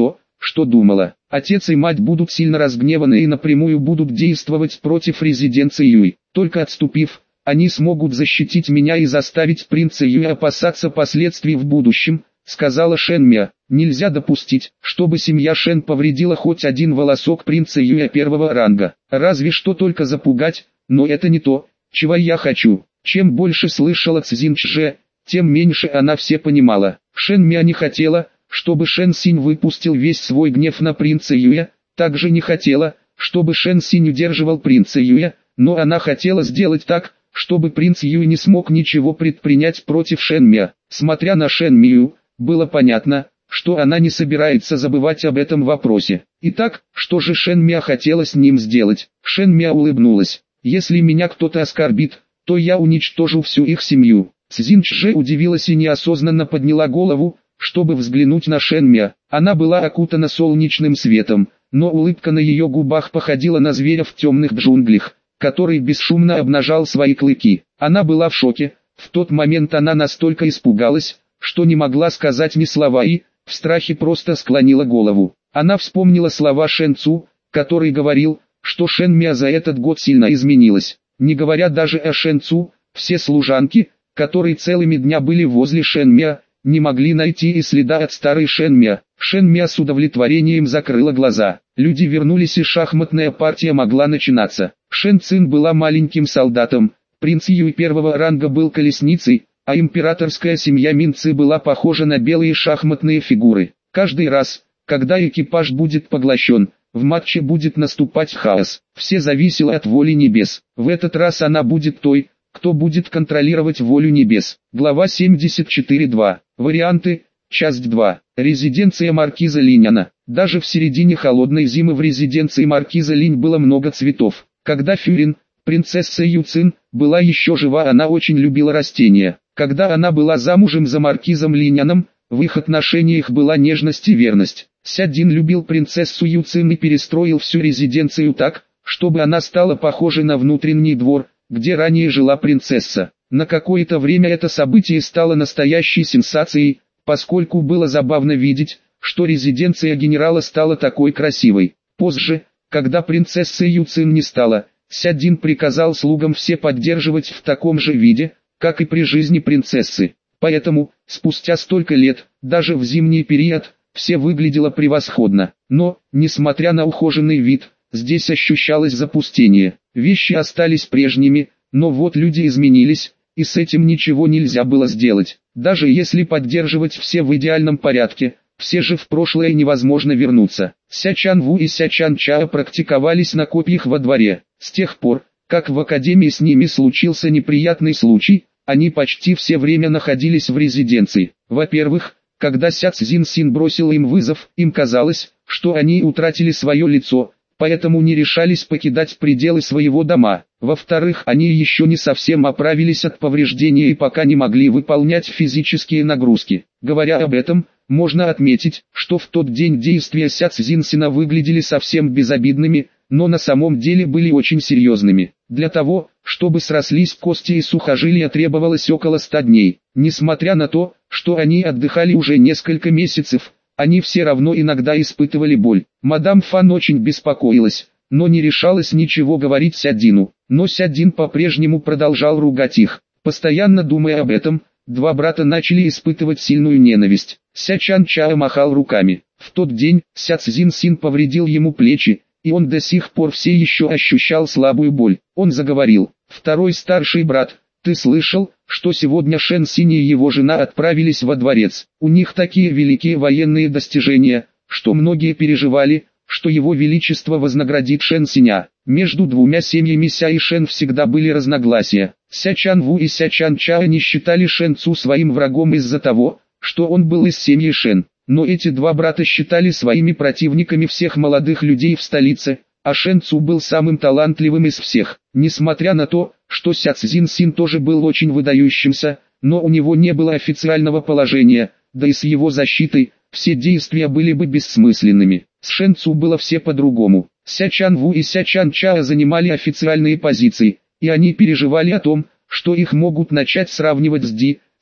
A: что думала. Отец и мать будут сильно разгневаны и напрямую будут действовать против резиденции Юй. Только отступив, они смогут защитить меня и заставить принца Юй опасаться последствий в будущем, сказала Шэн Мя. Нельзя допустить, чтобы семья Шэн повредила хоть один волосок принца Юя первого ранга. Разве что только запугать, но это не то, чего я хочу. Чем больше слышала Цзин Чже, тем меньше она все понимала. Шэн Мя не хотела, чтобы Шэн Синь выпустил весь свой гнев на принца Юя, также не хотела, чтобы Шэн Синь удерживал принца Юя, но она хотела сделать так, чтобы принц Юй не смог ничего предпринять против Шэн Мя. Смотря на Шэн Мию, было понятно, что она не собирается забывать об этом вопросе. Итак, что же Шэн Мя хотела с ним сделать? Шэн Мя улыбнулась. Если меня кто-то оскорбит, то я уничтожу всю их семью. Цзин Чже удивилась и неосознанно подняла голову, чтобы взглянуть на Шэн Мя. Она была окутана солнечным светом, но улыбка на ее губах походила на зверя в темных джунглях, который бесшумно обнажал свои клыки. Она была в шоке. В тот момент она настолько испугалась, что не могла сказать ни слова и, в страхе просто склонила голову. Она вспомнила слова Шэн Цу, который говорил, что Шэн Мя за этот год сильно изменилась. Не говоря даже о Шэн Цу, все служанки, которые целыми дня были возле Шэн Мя, не могли найти и следа от старой Шэн Мя. Шэн Мя с удовлетворением закрыла глаза. Люди вернулись и шахматная партия могла начинаться. Шэн Цин была маленьким солдатом, принц Юй первого ранга был колесницей, а императорская семья Минцы была похожа на белые шахматные фигуры. Каждый раз, когда экипаж будет поглощен, в матче будет наступать хаос. Все зависело от воли небес. В этот раз она будет той, кто будет контролировать волю небес. Глава семьдесят четыре два. Варианты. Часть два. Резиденция маркиза Линяна. Даже в середине холодной зимы в резиденции маркиза Линь было много цветов. Когда Фюрин, принцесса Юцин, была еще жива, она очень любила растения. Когда она была замужем за маркизом Линяном, в их отношениях была нежность и верность. Сядин любил принцессу Юцин и перестроил всю резиденцию так, чтобы она стала похожей на внутренний двор, где ранее жила принцесса. На какое-то время это событие стало настоящей сенсацией, поскольку было забавно видеть, что резиденция генерала стала такой красивой. Позже, когда принцессы Юцин не стало, Сядин приказал слугам все поддерживать в таком же виде, как и при жизни принцессы. Поэтому, спустя столько лет, даже в зимний период, все выглядело превосходно. Но, несмотря на ухоженный вид, здесь ощущалось запустение. Вещи остались прежними, но вот люди изменились, и с этим ничего нельзя было сделать. Даже если поддерживать все в идеальном порядке, все же в прошлое невозможно вернуться. Ся Чан Ву и Ся Чан Чао практиковались на копьях во дворе. С тех пор, как в академии с ними случился неприятный случай, они почти все время находились в резиденции. Во-первых, когда Ся Цзин Син бросил им вызов, им казалось, что они утратили свое лицо, поэтому не решались покидать пределы своего дома. Во-вторых, они еще не совсем оправились от повреждения и пока не могли выполнять физические нагрузки. Говоря об этом, можно отметить, что в тот день действия Ся Цзин Сина выглядели совсем безобидными, но на самом деле были очень серьезными. Для того, чтобы срослись кости и сухожилия, требовалось около ста дней. Несмотря на то, что они отдыхали уже несколько месяцев, они все равно иногда испытывали боль. Мадам Фан очень беспокоилась, но не решалась ничего говорить Сядину. Но Сядин по-прежнему продолжал ругать их. Постоянно думая об этом, два брата начали испытывать сильную ненависть. Ся Чан Чао махал руками. В тот день Ся Цзин Син повредил ему плечи, и он до сих пор все еще ощущал слабую боль. Он заговорил: «Второй старший брат, ты слышал, что сегодня Шэн Синь и его жена отправились во дворец? У них такие великие военные достижения, что многие переживали, что его величество вознаградит Шэн Синя». Между двумя семьями Ся и Шэн всегда были разногласия. Ся Чан Ву и Ся Чан Чао не считали Шэн Цу своим врагом из-за того, что он был из семьи Шэн. Но эти два брата считали своими противниками всех молодых людей в столице, а Шэн Цу был самым талантливым из всех. Несмотря на то, что Ся Цзин Син тоже был очень выдающимся, но у него не было официального положения, да и с его защитой, все действия были бы бессмысленными. С Шэн Цу было все по-другому. Ся Чан Ву и Ся Чан Чао занимали официальные позиции, и они переживали о том, что их могут начать сравнивать с Ди,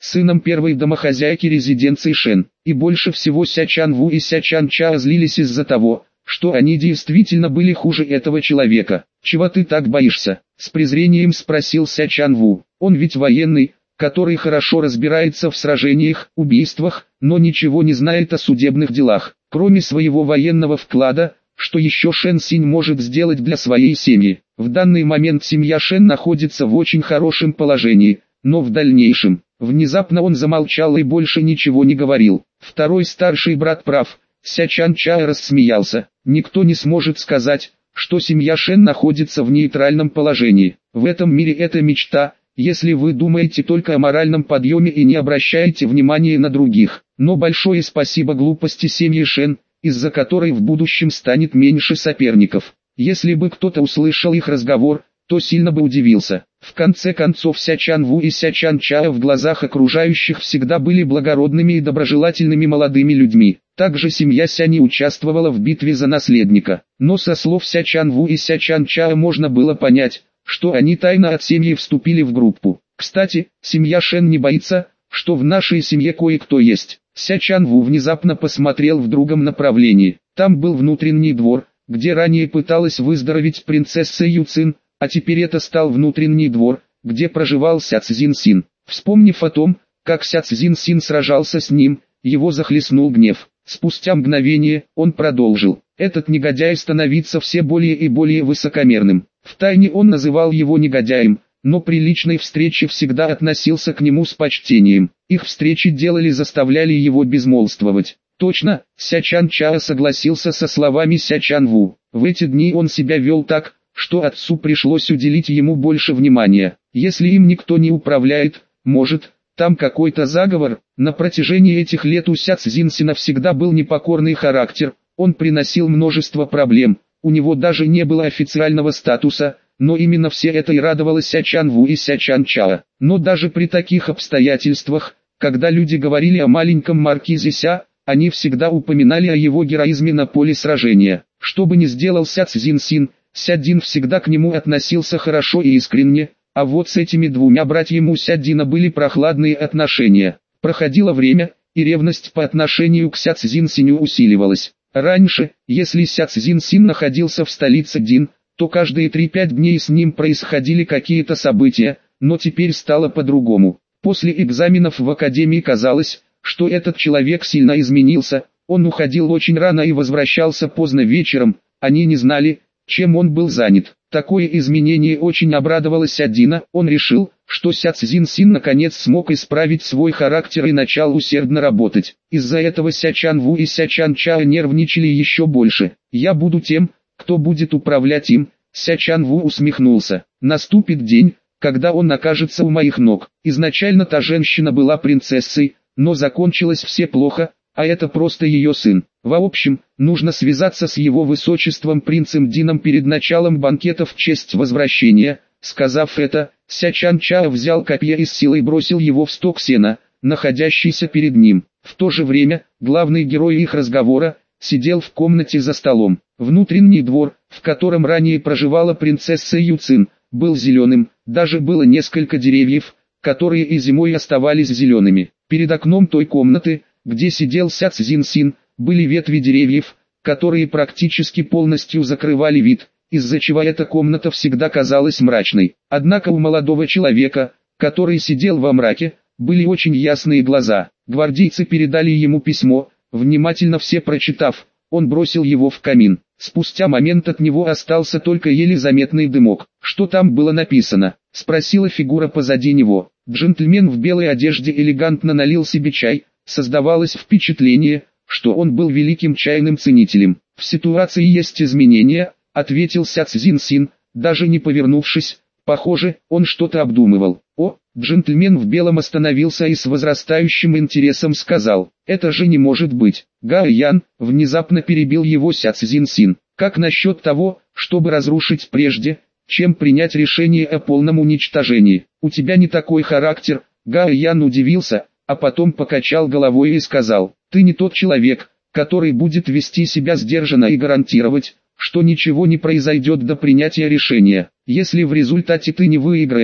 A: сыном первой домохозяйки резиденции Шен. И больше всего Ся Чан Ву и Ся Чан Ча злились из-за того, что они действительно были хуже этого человека. «Чего ты так боишься?» — с презрением спросил Ся Чан Ву. «Он ведь военный, который хорошо разбирается в сражениях, убийствах, но ничего не знает о судебных делах, кроме своего военного вклада, что еще Шэн Синь может сделать для своей семьи. В данный момент семья Шэн находится в очень хорошем положении, но в дальнейшем...» Внезапно он замолчал и больше ничего не говорил. Второй старший брат прав. Ся Чан Ча рассмеялся. Никто не сможет сказать, что семья Шэн находится в нейтральном положении. В этом мире это мечта, если вы думаете только о моральном подъеме и не обращаете внимания на других. Но большое спасибо глупости семьи Шэн, из-за которой в будущем станет меньше соперников. Если бы кто-то услышал их разговор, то сильно бы удивился. В конце концов Ся Чан Ву и Ся Чан Ча в глазах окружающих всегда были благородными и доброжелательными молодыми людьми. Также семья Ся не участвовала в битве за наследника. Но со слов Ся Чан Ву и Ся Чан Ча можно было понять, что они тайно от семьи вступили в группу. Кстати, семья Шэн не боится, что в нашей семье кое-кто есть. Ся Чан Ву внезапно посмотрел в другом направлении. Там был внутренний двор, где ранее пыталась выздороветь принцесса Юцин, а теперь это стал внутренний двор, где проживал Ся Цзин Син. Вспомнив о том, как Ся Цзин Син сражался с ним, его захлестнул гнев. Спустя мгновение, он продолжил. Этот негодяй становится все более и более высокомерным. Втайне он называл его негодяем, но при личной встрече всегда относился к нему с почтением. Их встречи делали заставляли его безмолвствовать. Точно, Ся Чан Ча согласился со словами Ся Чан Ву. В эти дни он себя вел так, что отцу пришлось уделить ему больше внимания. Если им никто не управляет, может, там какой-то заговор. На протяжении этих лет у Ся Цзинсина всегда был непокорный характер, он приносил множество проблем, у него даже не было официального статуса, но именно все это и радовало Ся Чан Ву и Ся Чан Ча. Но даже при таких обстоятельствах, когда люди говорили о маленьком маркизе Ся, они всегда упоминали о его героизме на поле сражения. Что бы ни сделал Ся Цзинсин, Ся Дин всегда к нему относился хорошо и искренне, а вот с этими двумя братьями у Ся Дина были прохладные отношения. Проходило время, и ревность по отношению к Ся Цзинсиню усиливалась. Раньше, если Ся Цзинсин находился в столице Дин, то каждые три-пять дней с ним происходили какие-то события, но теперь стало по-другому. После экзаменов в академии казалось, что этот человек сильно изменился, он уходил очень рано и возвращался поздно вечером, они не знали, чем он был занят. Такое изменение очень обрадовало Ся Дина, он решил, что Ся Цзинсин наконец смог исправить свой характер и начал усердно работать. Из-за этого Ся Чан Ву и Ся Чан Ча нервничали еще больше. «Я буду тем, кто будет управлять им», Ся Чан Ву усмехнулся. «Наступит день, когда он окажется у моих ног». Изначально та женщина была принцессой, но закончилось все плохо, а это просто ее сын. В общем, нужно связаться с его высочеством принцем Дином перед началом банкета в честь возвращения. Сказав это, Ся Чан Ча взял копье и с силой бросил его в сток сена, находящийся перед ним. В то же время, главный герой их разговора, сидел в комнате за столом. Внутренний двор, в котором ранее проживала принцесса Юцин, был зеленым, даже было несколько деревьев, которые и зимой оставались зелеными. Перед окном той комнаты, где сидел Ся Цзинсин, были ветви деревьев, которые практически полностью закрывали вид, из-за чего эта комната всегда казалась мрачной. Однако у молодого человека, который сидел во мраке, были очень ясные глаза. Гвардейцы передали ему письмо, внимательно все прочитав, он бросил его в камин. Спустя момент от него остался только еле заметный дымок. «Что там было написано?» — спросила фигура позади него. Джентльмен в белой одежде элегантно налил себе чай. Создавалось впечатление, что он был великим чайным ценителем. «В ситуации есть изменения», — ответил Ся Цзинсин, даже не повернувшись. Похоже, он что-то обдумывал. «О!» — джентльмен в белом остановился и с возрастающим интересом сказал. «Это же не может быть!» Га Ян внезапно перебил его Ся Цзинсин. «Как насчет того, чтобы разрушить прежде, чем принять решение о полном уничтожении? У тебя не такой характер». Га Ян удивился, а потом покачал головой и сказал: «Ты не тот человек, который будет вести себя сдержанно и гарантировать, что ничего не произойдет до принятия решения. Если в результате ты не выиграешь,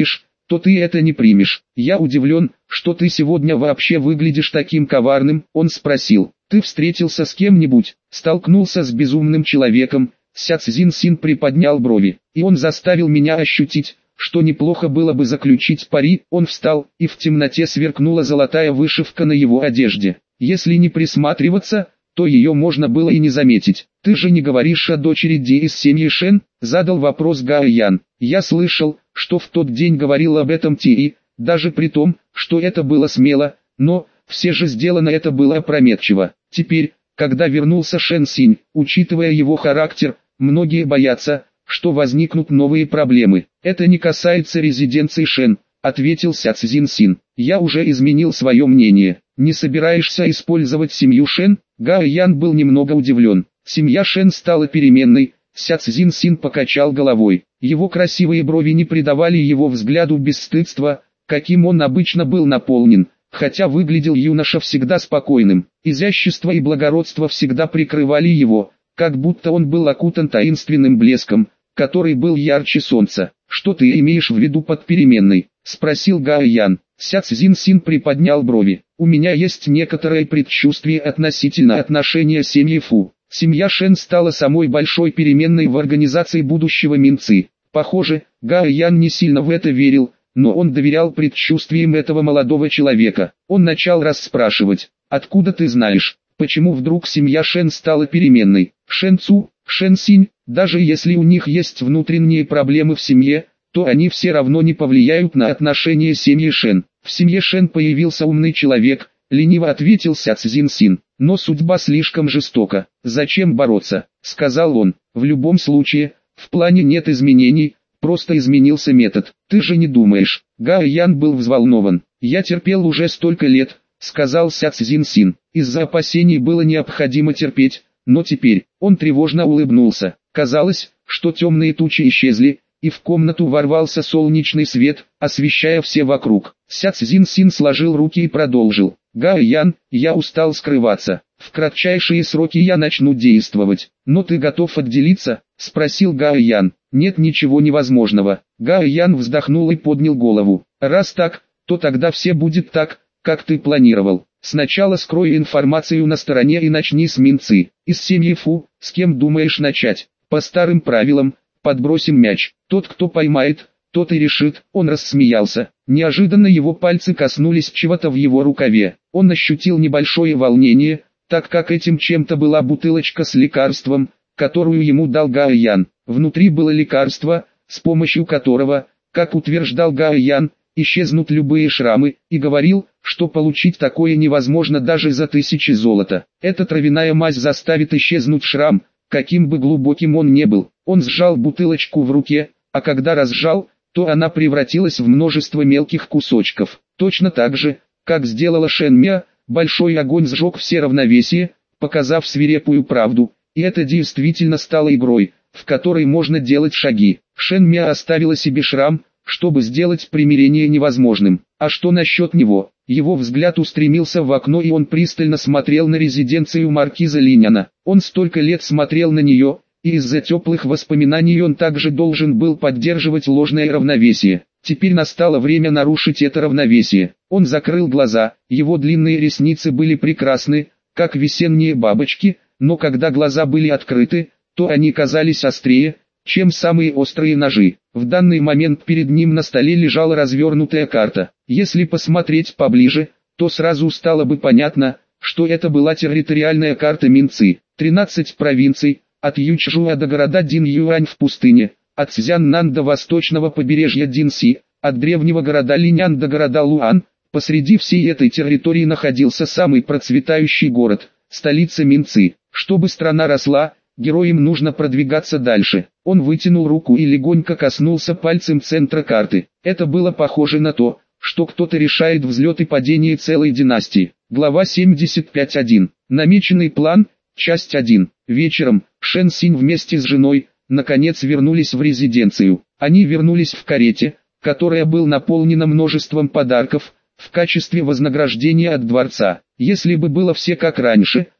A: то ты это не примешь. Я удивлен, что ты сегодня вообще выглядишь таким коварным, он спросил. Ты встретился с кем-нибудь, столкнулся с безумным человеком? Ся Цзиньсин приподнял брови, и он заставил меня ощутить, что неплохо было бы заключить пари. Он встал, и в темноте сверкнула золотая вышивка на его одежде. Если не присматриваться, то ее можно было и не заметить. «Ты же не говоришь о дочери Ди из семьи Шен?» — задал вопрос Гао Ян. «Я слышал, что в тот день говорил об этом Ти, даже при том, что это было смело, но все же сделано это было опрометчиво. Теперь, когда вернулся Шэн Синь, учитывая его характер, многие боятся, что возникнут новые проблемы. Это не касается резиденции Шэн», — ответил Ся Цзиньсин. «Я уже изменил свое мнение. Не собираешься использовать семью Шэн?» Гао Ян был немного удивлен. Семья Шэн стала переменной. Ся Цзиньсин покачал головой. Его красивые брови не придавали его взгляду бесстыдства, каким он обычно был наполнен, хотя выглядел юноша всегда спокойным. Изящество и благородство всегда прикрывали его, как будто он был окутан таинственным блеском, который был ярче солнца. «Что ты имеешь в виду под переменной?» — спросил Гао Ян. Ся Цзиньсин приподнял брови. «У меня есть некоторое предчувствие относительно отношения семьи Фу. Семья Шэн стала самой большой переменной в организации будущего Минцы». Похоже, Гао Ян не сильно в это верил, но он доверял предчувствиям этого молодого человека. Он начал расспрашивать: «Откуда ты знаешь, почему вдруг семья Шэн стала переменной?» Шэн Цу, Шэн Синь, даже если у них есть внутренние проблемы в семье, то они все равно не повлияют на отношения семьи Шэн. «В семье Шэн появился умный человек», — лениво ответил Ся Цзиньсин. «Но судьба слишком жестока. Зачем бороться?» — сказал он. «В любом случае, в плане нет изменений, просто изменился метод. Ты же не думаешь?» Гао Ян был взволнован. «Я терпел уже столько лет», — сказал Ся Цзиньсин. «Из-за опасений было необходимо терпеть, но теперь...» Он тревожно улыбнулся. Казалось, что темные тучи исчезли, и в комнату ворвался солнечный свет, освещая все вокруг. Ся Цзиньсин сложил руки и продолжил. «Гао Ян, я устал скрываться. В кратчайшие сроки я начну действовать. Но ты готов отделиться?» — спросил Гао Ян. «Нет ничего невозможного». Гао Ян вздохнул и поднял голову. «Раз так, то тогда все будет так, как ты планировал. Сначала скрой информацию на стороне и начни с Минцы. Из семьи Фу, с кем думаешь начать? По старым правилам, подбросим мяч. Тот, кто поймает, тот и решит». Он рассмеялся. Неожиданно его пальцы коснулись чего-то в его рукаве. Он ощутил небольшое волнение, так как этим чем-то была бутылочка с лекарством, которую ему дал Гао Ян. Внутри было лекарство, с помощью которого, как утверждал Гао Ян, исчезнут любые шрамы, и говорил, что получить такое невозможно даже за тысячи золота. Эта травяная мазь заставит исчезнуть шрам, каким бы глубоким он ни был. Он сжал бутылочку в руке, а когда разжал, то она превратилась в множество мелких кусочков. Точно так же, как сделала Шэн Мя, большой огонь сжег все равновесие, показав свирепую правду, и это действительно стало игрой, в которой можно делать шаги. Шэн Мя оставила себе шрам, чтобы сделать примирение невозможным. А что насчет него? Его взгляд устремился в окно, и он пристально смотрел на резиденцию маркиза Линяна. Он столько лет смотрел на нее, и из-за теплых воспоминаний он также должен был поддерживать ложное равновесие. Теперь настало время нарушить это равновесие. Он закрыл глаза, его длинные ресницы были прекрасны, как весенние бабочки, но когда глаза были открыты, то они казались острее, чем самые острые ножи. В данный момент перед ним на столе лежала развернутая карта. Если посмотреть поближе, то сразу стало бы понятно, что это была территориальная карта Минцы. тринадцать провинций, от Ючжуа до города Динъюань в пустыне, от Цзяннан до восточного побережья Динси, от древнего города Линян до города Луан. Посреди всей этой территории находился самый процветающий город, столица Минцы. Чтобы страна росла, героям нужно продвигаться дальше. Он вытянул руку и легонько коснулся пальцем центра карты. Это было похоже на то, что кто-то решает взлет и падение целой династии. Глава семьдесят пять точка один. Намеченный план, часть один. Вечером, Шэн Синь вместе с женой, наконец вернулись в резиденцию. Они вернулись в карете, которая была наполнена множеством подарков, в качестве вознаграждения от дворца. Если бы было все как раньше,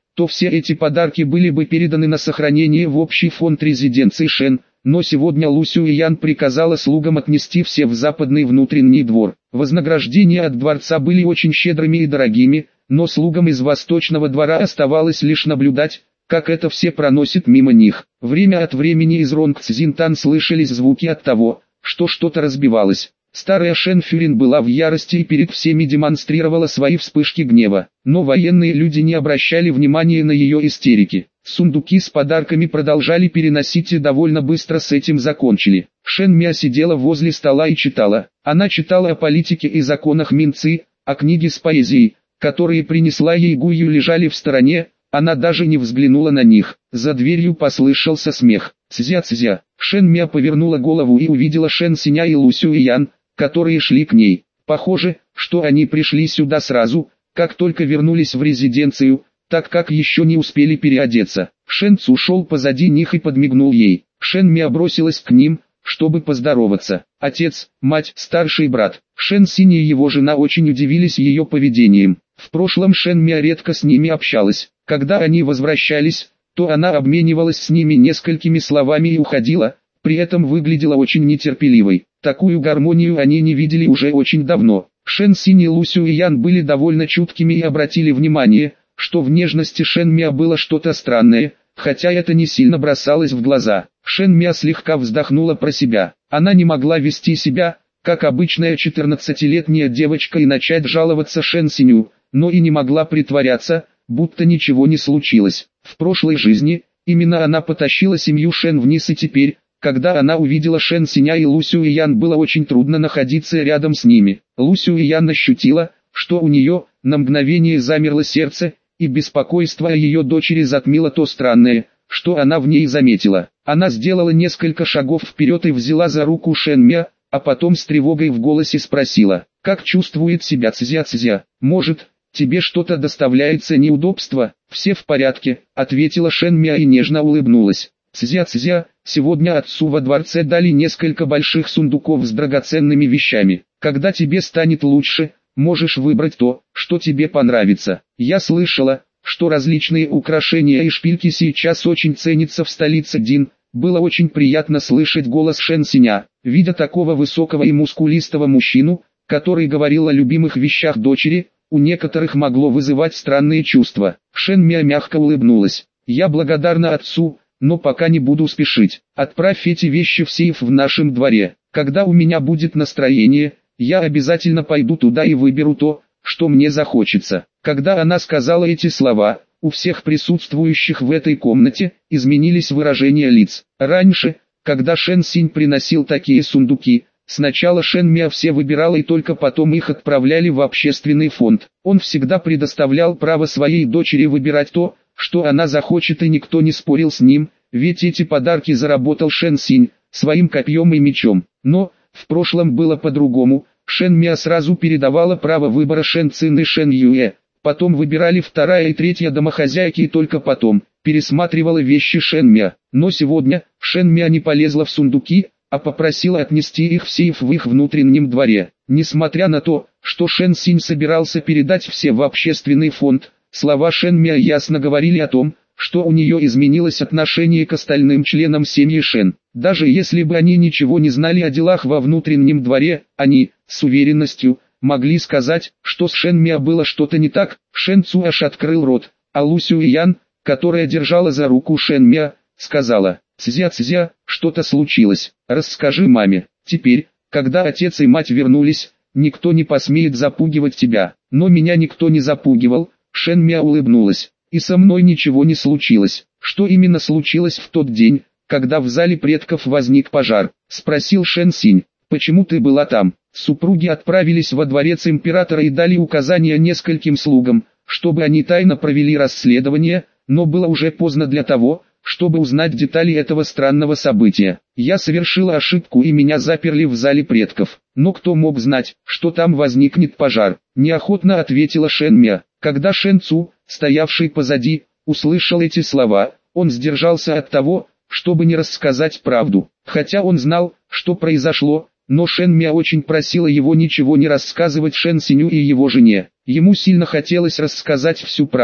A: то все эти подарки были бы переданы на сохранение в общий фонд резиденции Шен, но сегодня Лу Сюэян приказала слугам отнести все в западный внутренний двор. Вознаграждения от дворца были очень щедрыми и дорогими, но слугам из восточного двора оставалось лишь наблюдать, как это все проносит мимо них. Время от времени из Ронгцзинтан слышались звуки от того, что что-то разбивалось. Старая Шен Фюрин была в ярости и перед всеми демонстрировала свои вспышки гнева, но военные люди не обращали внимания на ее истерики. Сундуки с подарками продолжали переносить и довольно быстро с этим закончили. Шен Мя сидела возле стола и читала. Она читала о политике и законах Минцы, а книги с поэзией, которые принесла ей Гую, лежали в стороне. Она даже не взглянула на них. За дверью послышался смех. «Цзя-цзя». Шен Мя повернула голову и увидела Шен Синя и Лу Сюэян, которые шли к ней. Похоже, что они пришли сюда сразу, как только вернулись в резиденцию, так как еще не успели переодеться. Шен Цу шел позади них и подмигнул ей. Шен Мя бросилась к ним, чтобы поздороваться. Отец, мать, старший брат. Шен Синь и его жена очень удивились ее поведением. В прошлом Шен Мя редко с ними общалась. Когда они возвращались, то она обменивалась с ними несколькими словами и уходила, при этом выглядела очень нетерпеливой. Такую гармонию они не видели уже очень давно. Шен Синь и Лу Сюэян были довольно чуткими и обратили внимание, что в нежности Шен Мя было что-то странное, хотя это не сильно бросалось в глаза. Шен Мя слегка вздохнула про себя. Она не могла вести себя, как обычная четырнадцатилетняя девочка, и начать жаловаться Шен Синю, но и не могла притворяться, будто ничего не случилось. В прошлой жизни, именно она потащила семью Шен вниз, и теперь, когда она увидела Шен Синя и Лу Сюэян, было очень трудно находиться рядом с ними. Лу Сюэян ощутила, что у нее на мгновение замерло сердце, и беспокойство о ее дочери затмило то странное, что она в ней заметила. Она сделала несколько шагов вперед и взяла за руку Шен Мя, а потом с тревогой в голосе спросила: «Как чувствует себя Цзя-Цзя? Может, тебе что-то доставляется неудобство?» «Все в порядке», — ответила Шен Мя и нежно улыбнулась. «Цзя-Цзя, сегодня отцу во дворце дали несколько больших сундуков с драгоценными вещами. Когда тебе станет лучше, можешь выбрать то, что тебе понравится. Я слышала, что различные украшения и шпильки сейчас очень ценятся в столице Дин». Было очень приятно слышать голос Шен Синя. Видя такого высокого и мускулистого мужчину, который говорил о любимых вещах дочери, у некоторых могло вызывать странные чувства. Шен Мя мягко улыбнулась. «Я благодарна отцу, но пока не буду спешить. Отправь эти вещи в сейф в нашем дворе. Когда у меня будет настроение, я обязательно пойду туда и выберу то, что мне захочется». Когда она сказала эти слова, у всех присутствующих в этой комнате изменились выражения лиц. Раньше, когда Шен Синь приносил такие сундуки, сначала Шен Мя все выбирала и только потом их отправляли в общественный фонд. Он всегда предоставлял право своей дочери выбирать то, что она захочет, и никто не спорил с ним, ведь эти подарки заработал Шен Синь своим копьем и мечом. Но в прошлом было по-другому. Шен Мя сразу передавала право выбора Шен Цин и Шен Юэ. Потом выбирали вторая и третья домохозяйки, и только потом пересматривала вещи Шен Мя. Но сегодня Шен Мя не полезла в сундуки, а попросила отнести их в сейф в их внутреннем дворе. Несмотря на то, что Шен Синь собирался передать все в общественный фонд, слова Шен Мя ясно говорили о том, что у нее изменилось отношение к остальным членам семьи Шен. Даже если бы они ничего не знали о делах во внутреннем дворе, они, с уверенностью, могли сказать, что с Шен Мя было что-то не так. Шен Цу аж открыл рот, а Лу Сюэян, которая держала за руку Шен Мя, сказала: «Цзя-Цзя, что-то случилось, расскажи маме». Теперь, когда отец и мать вернулись, никто не посмеет запугивать тебя. Но меня никто не запугивал. Шен Мя улыбнулась. И со мной ничего не случилось. Что именно случилось в тот день, когда в зале предков возник пожар? Спросил Шен Синь. Почему ты была там? Супруги отправились во дворец императора и дали указания нескольким слугам, чтобы они тайно провели расследование, но было уже поздно для того, чтобы узнать детали этого странного события. Я совершила ошибку и меня заперли в зале предков. Но кто мог знать, что там возникнет пожар? Неохотно ответила Шен Мя. Когда Шен Цу, стоявший позади, услышал эти слова, он сдержался от того, чтобы не рассказать правду. Хотя он знал, что произошло, но Шен Мя очень просила его ничего не рассказывать Шен Синю и его жене. Ему сильно хотелось рассказать всю правду,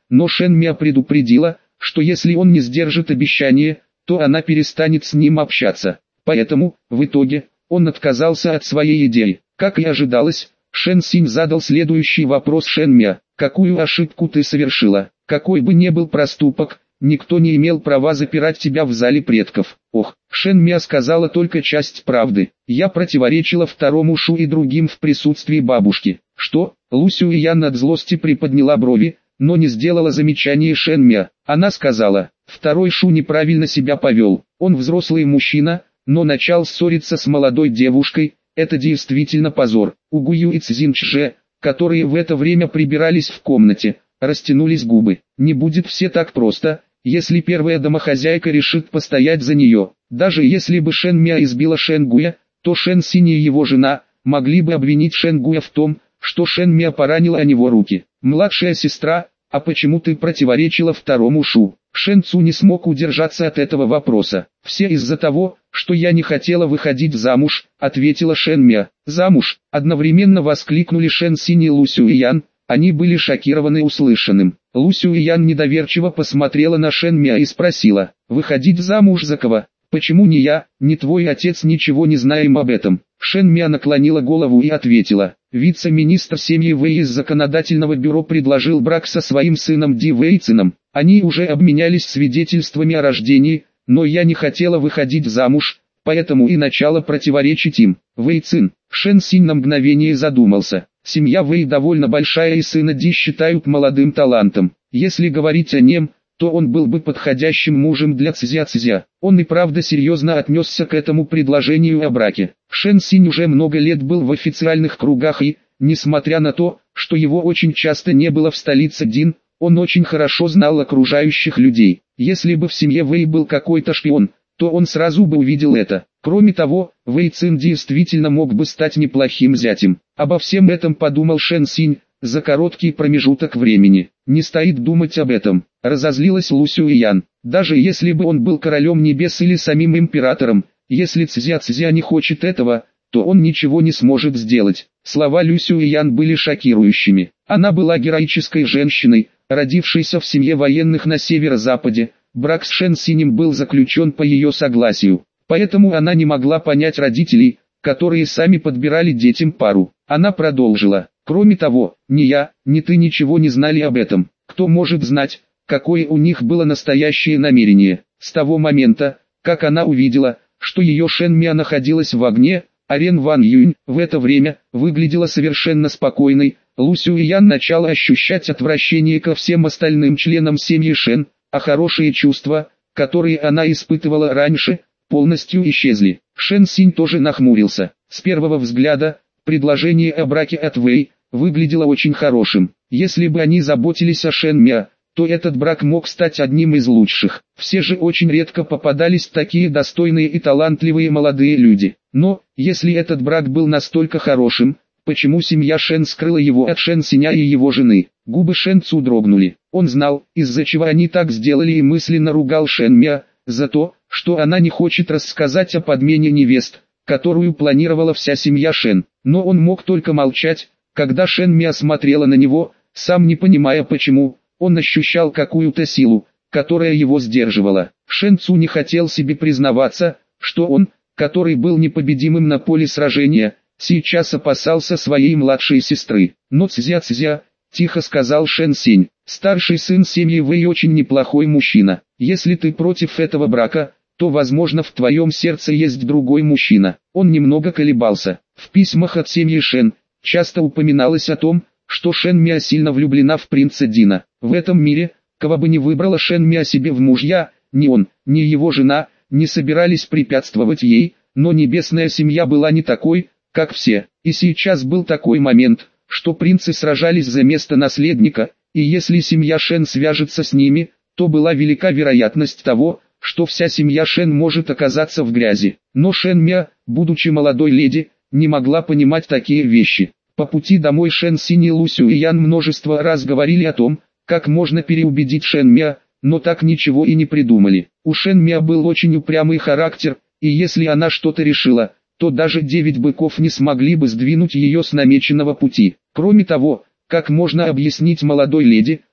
A: но Шен Мя предупредила, что если он не сдержит обещание, то она перестанет с ним общаться. Поэтому, в итоге, он отказался от своей идеи. Как и ожидалось, Шэн Синь задал следующий вопрос Шэн Мя: «Какую ошибку ты совершила? Какой бы ни был проступок, никто не имел права запирать тебя в зале предков». Ох, Шэн Мя сказала только часть правды. Я противоречила второму Шу и другим в присутствии бабушки. Что? Лу Сюэян от злости приподняла брови, но не сделала замечания Шэн Мя. Она сказала: «Второй Шу неправильно себя повел. Он взрослый мужчина, но начал ссориться с молодой девушкой. Это действительно позор». У Гую и Цзиньчже, которые в это время прибирались в комнате, растянулись губы. Не будет все так просто, если первая домохозяйка решит постоять за нее. Даже если бы Шэн Мя избила Шэн Гуя, то Шэн Синь и его жена могли бы обвинить Шэн Гуя в том, что Шэн Мя поранила о него руки. «Младшая сестра, а почему ты противоречила второму Шу?» Шэн Цу не смог удержаться от этого вопроса. «Все из-за того, что я не хотела выходить замуж», — ответила Шэн Мя. «Замуж?» — одновременно воскликнули Шэн Синь и Лу Сюэян. Они были шокированы услышанным. Лу Сюэян недоверчиво посмотрела на Шэн Мя и спросила: «Выходить замуж за кого? Почему не я, ни твой отец ничего не знаем об этом?» Шэн Мя наклонила голову и ответила: «Вице-министр семьи Вэй из законодательного бюро предложил брак со своим сыном Ди Вэйцином. Они уже обменялись свидетельствами о рождении, но я не хотела выходить замуж, поэтому и начала противоречить им». «Вэйцин». Шэн Синь на мгновение задумался. Семья Вэй довольно большая и сына Ди считают молодым талантом. Если говорить о нем, то он был бы подходящим мужем для Цзя-Цзя. Он и правда серьезно отнесся к этому предложению о браке. Шэн Синь уже много лет был в официальных кругах и, несмотря на то, что его очень часто не было в столице Дин, он очень хорошо знал окружающих людей. Если бы в семье Вэй был какой-то шпион, то он сразу бы увидел это. Кроме того, Вэй Цин действительно мог бы стать неплохим зятем. Обо всем этом подумал Шэн Синь за короткий промежуток времени. «Не стоит думать об этом», — разозлилась Лу Сюэян. «Даже если бы он был королем небес или самим императором, если Цзя-Цзя не хочет этого, то он ничего не сможет сделать». Слова Лу Сюэян были шокирующими. Она была героической женщиной, родившейся в семье военных на северо-западе. Брак с Шэн Синем был заключен по ее согласию. Поэтому она не могла понять родителей, которые сами подбирали детям пару. Она продолжила: «Кроме того, ни я, ни ты ничего не знали об этом. Кто может знать, какое у них было настоящее намерение?» С того момента, как она увидела, что ее Шэн Мя находилась в огне, а Рен Ван Юнь в это время выглядела совершенно спокойной, Лу Сюэян начала ощущать отвращение ко всем остальным членам семьи Шэн, а хорошие чувства, которые она испытывала раньше, полностью исчезли. Шэн Синь тоже нахмурился. С первого взгляда, предложение о браке от Вэй выглядело очень хорошим. Если бы они заботились о Шэн Мя, то этот брак мог стать одним из лучших. Все же очень редко попадались такие достойные и талантливые молодые люди. Но, если этот брак был настолько хорошим, почему семья Шэн скрыла его от Шэн Синя и его жены? Губы Шэн Цу дрогнули. Он знал, из-за чего они так сделали, и мысленно ругал Шэн Мя за то, что она не хочет рассказать о подмене невест, которую планировала вся семья Шэн. Но он мог только молчать, когда Шэн Мя смотрела на него, сам не понимая почему. Он ощущал какую-то силу, которая его сдерживала. Шэн Цу не хотел себе признаваться, что он, который был непобедимым на поле сражения, сейчас опасался своей младшей сестры. «Но Цзя-Цзя», — тихо сказал Шэн Синь, — «старший сын семьи Вэй очень неплохой мужчина. Если ты против этого брака, то возможно в твоем сердце есть другой мужчина». Он немного колебался. В письмах от семьи Шэн часто упоминалось о том, что Шэн Мя сильно влюблена в принца Дина. В этом мире, кого бы ни выбрала Шэн Мя себе в мужья, ни он, ни его жена, не собирались препятствовать ей, но небесная семья была не такой, как все. И сейчас был такой момент, что принцы сражались за место наследника, и если семья Шэн свяжется с ними, то была велика вероятность того, что вся семья Шэн может оказаться в грязи. Но Шэн Мя, будучи молодой леди, не могла понимать такие вещи. По пути домой Шэн Синь и Лу Сюэян множество раз говорили о том, как можно переубедить Шэн Мя, но так ничего и не придумали. У Шэн Мя был очень упрямый характер, и если она что-то решила, то даже девять быков не смогли бы сдвинуть ее с намеченного пути. Кроме того, как можно объяснить молодой леди,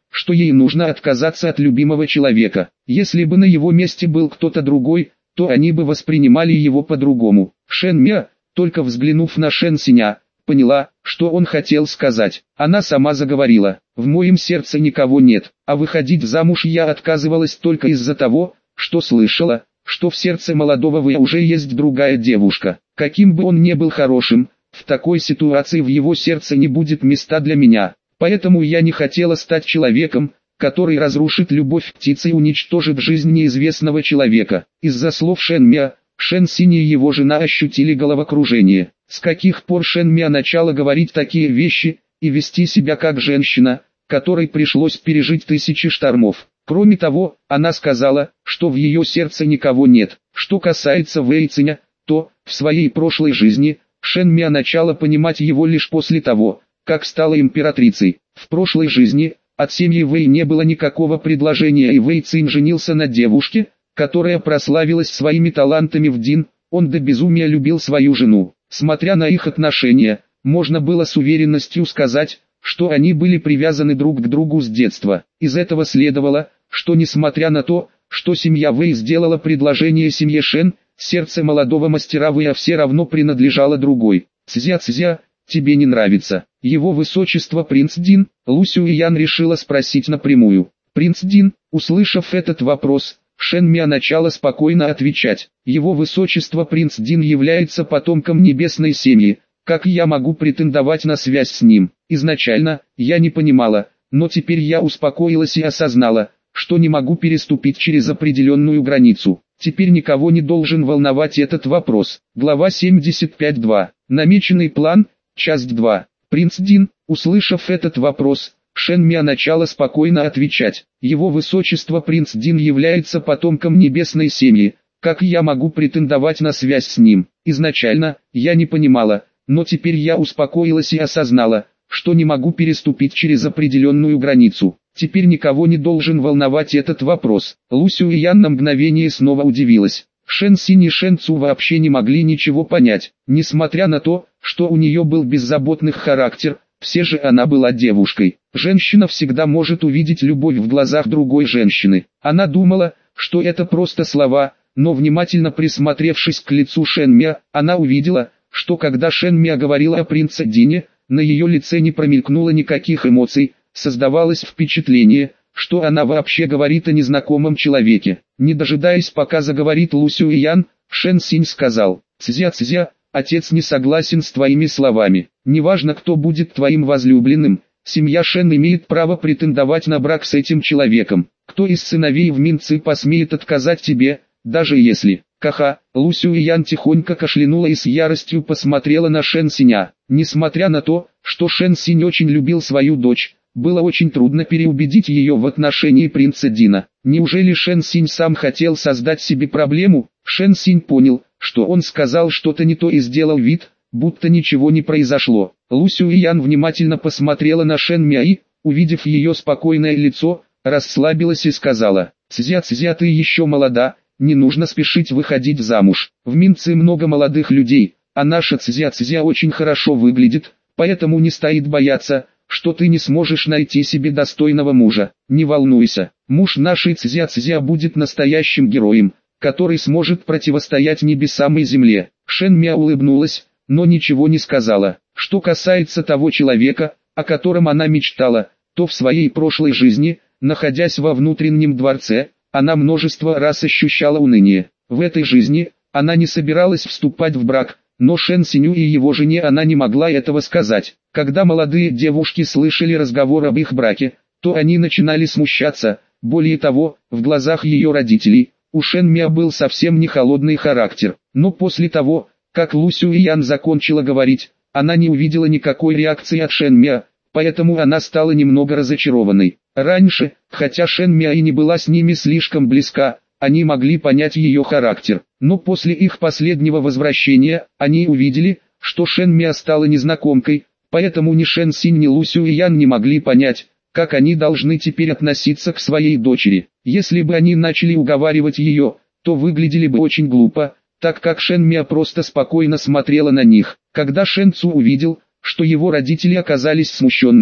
A: что ей нужно отказаться от любимого человека. Если бы на его месте был кто-то другой, то они бы воспринимали его по-другому. Шэн Мя, только взглянув на Шэн Синя, поняла, что он хотел сказать. Она сама заговорила: «В моем сердце никого нет, а выходить замуж я отказывалась только из-за того, что слышала, что в сердце молодого Вэя уже есть другая девушка. Каким бы он ни был хорошим, в такой ситуации в его сердце не будет места для меня. Поэтому я не хотела стать человеком, который разрушит любовь птицы и уничтожит жизнь неизвестного человека». Из-за слов Шэн Мя, Шэн Синь и его жена ощутили головокружение. С каких пор Шэн Мя начала говорить такие вещи и вести себя как женщина, которой пришлось пережить тысячи штормов? Кроме того, она сказала, что в ее сердце никого нет. Что касается Вэй Циня, то, в своей прошлой жизни, Шэн Мя начала понимать его лишь после того, как стала императрицей. В прошлой жизни, от семьи Вэй не было никакого предложения, и Вэй Цинь женился на девушке, которая прославилась своими талантами в Дин. Он до безумия любил свою жену. Смотря на их отношения, можно было с уверенностью сказать, что они были привязаны друг к другу с детства. Из этого следовало, что несмотря на то, что семья Вэй сделала предложение семье Шэн, сердце молодого мастера Вэя все равно принадлежало другой. «Цзя-цзя, тебе не нравится?» Его высочество принц Дин, Лу Сюэян решила спросить напрямую. Принц Дин, услышав этот вопрос, Шэн Мя начала спокойно отвечать: «Его высочество принц Дин является потомком небесной семьи, как я могу претендовать на связь с ним? Изначально, я не понимала, но теперь я успокоилась и осознала, что не могу переступить через определенную границу. Теперь никого не должен волновать этот вопрос». Глава семьдесят пять точка два. Намеченный план, часть два. Принц Дин, услышав этот вопрос, Шэн Мя начала спокойно отвечать: «Его высочество принц Дин является потомком небесной семьи, как я могу претендовать на связь с ним? Изначально, я не понимала, но теперь я успокоилась и осознала, что не могу переступить через определенную границу. Теперь никого не должен волновать этот вопрос». Лу Сюэян на мгновение снова удивилась. Шэн Синь и Шэн Цу вообще не могли ничего понять. Несмотря на то, что у нее был беззаботный характер, все же она была девушкой. Женщина всегда может увидеть любовь в глазах другой женщины. Она думала, что это просто слова, но внимательно присмотревшись к лицу Шэн Мя, она увидела, что когда Шэн Мя говорила о принце Дине, на ее лице не промелькнуло никаких эмоций, создавалось впечатление, что она вообще говорит о незнакомом человеке. Не дожидаясь, пока заговорит Лу Сюэян, Шэн Синь сказал: «Цзя-цзя, отец не согласен с твоими словами. Неважно, кто будет твоим возлюбленным, семья Шэн имеет право претендовать на брак с этим человеком. Кто из сыновей в Минцы посмеет отказать тебе, даже если...» Каха, Лу Сюэян тихонько кашлянула и с яростью посмотрела на Шэн Синя. Несмотря на то, что Шэн Синь очень любил свою дочь, было очень трудно переубедить ее в отношении принца Дина. Неужели Шэн Синь сам хотел создать себе проблему? Шэн Синь понял, что он сказал что-то не то и сделал вид, будто ничего не произошло. Лу Сюэян внимательно посмотрела на Шэн Мя и, увидев ее спокойное лицо, расслабилась и сказала: «Цзя-цзя, ты еще молода, не нужно спешить выходить замуж. В Минце много молодых людей, а наша Цзя-цзя очень хорошо выглядит, поэтому не стоит бояться, что ты не сможешь найти себе достойного мужа. Не волнуйся, муж нашей Цзя-цзя будет настоящим героем, который сможет противостоять небесам и земле». Шэн Мя улыбнулась, но ничего не сказала. Что касается того человека, о котором она мечтала, то в своей прошлой жизни, находясь во внутреннем дворце, она множество раз ощущала уныние. В этой жизни, она не собиралась вступать в брак, но Шэн Синю и его жене она не могла этого сказать. Когда молодые девушки слышали разговор об их браке, то они начинали смущаться. Более того, в глазах ее родителей, у Шэн Мя был совсем не холодный характер. Но после того, как Лу Сюэян закончила говорить, она не увидела никакой реакции от Шэн Мя, поэтому она стала немного разочарованной. Раньше, хотя Шэн Мя и не была с ними слишком близка, они могли понять ее характер. Но после их последнего возвращения, они увидели, что Шэн Мя стала незнакомкой, поэтому ни Шэн Синь, ни Лу Сюэян не могли понять, как они должны теперь относиться к своей дочери. Если бы они начали уговаривать ее, то выглядели бы очень глупо, так как Шэн Мя просто спокойно смотрела на них. Когда Шэн Цу увидел, что его родители оказались смущенными,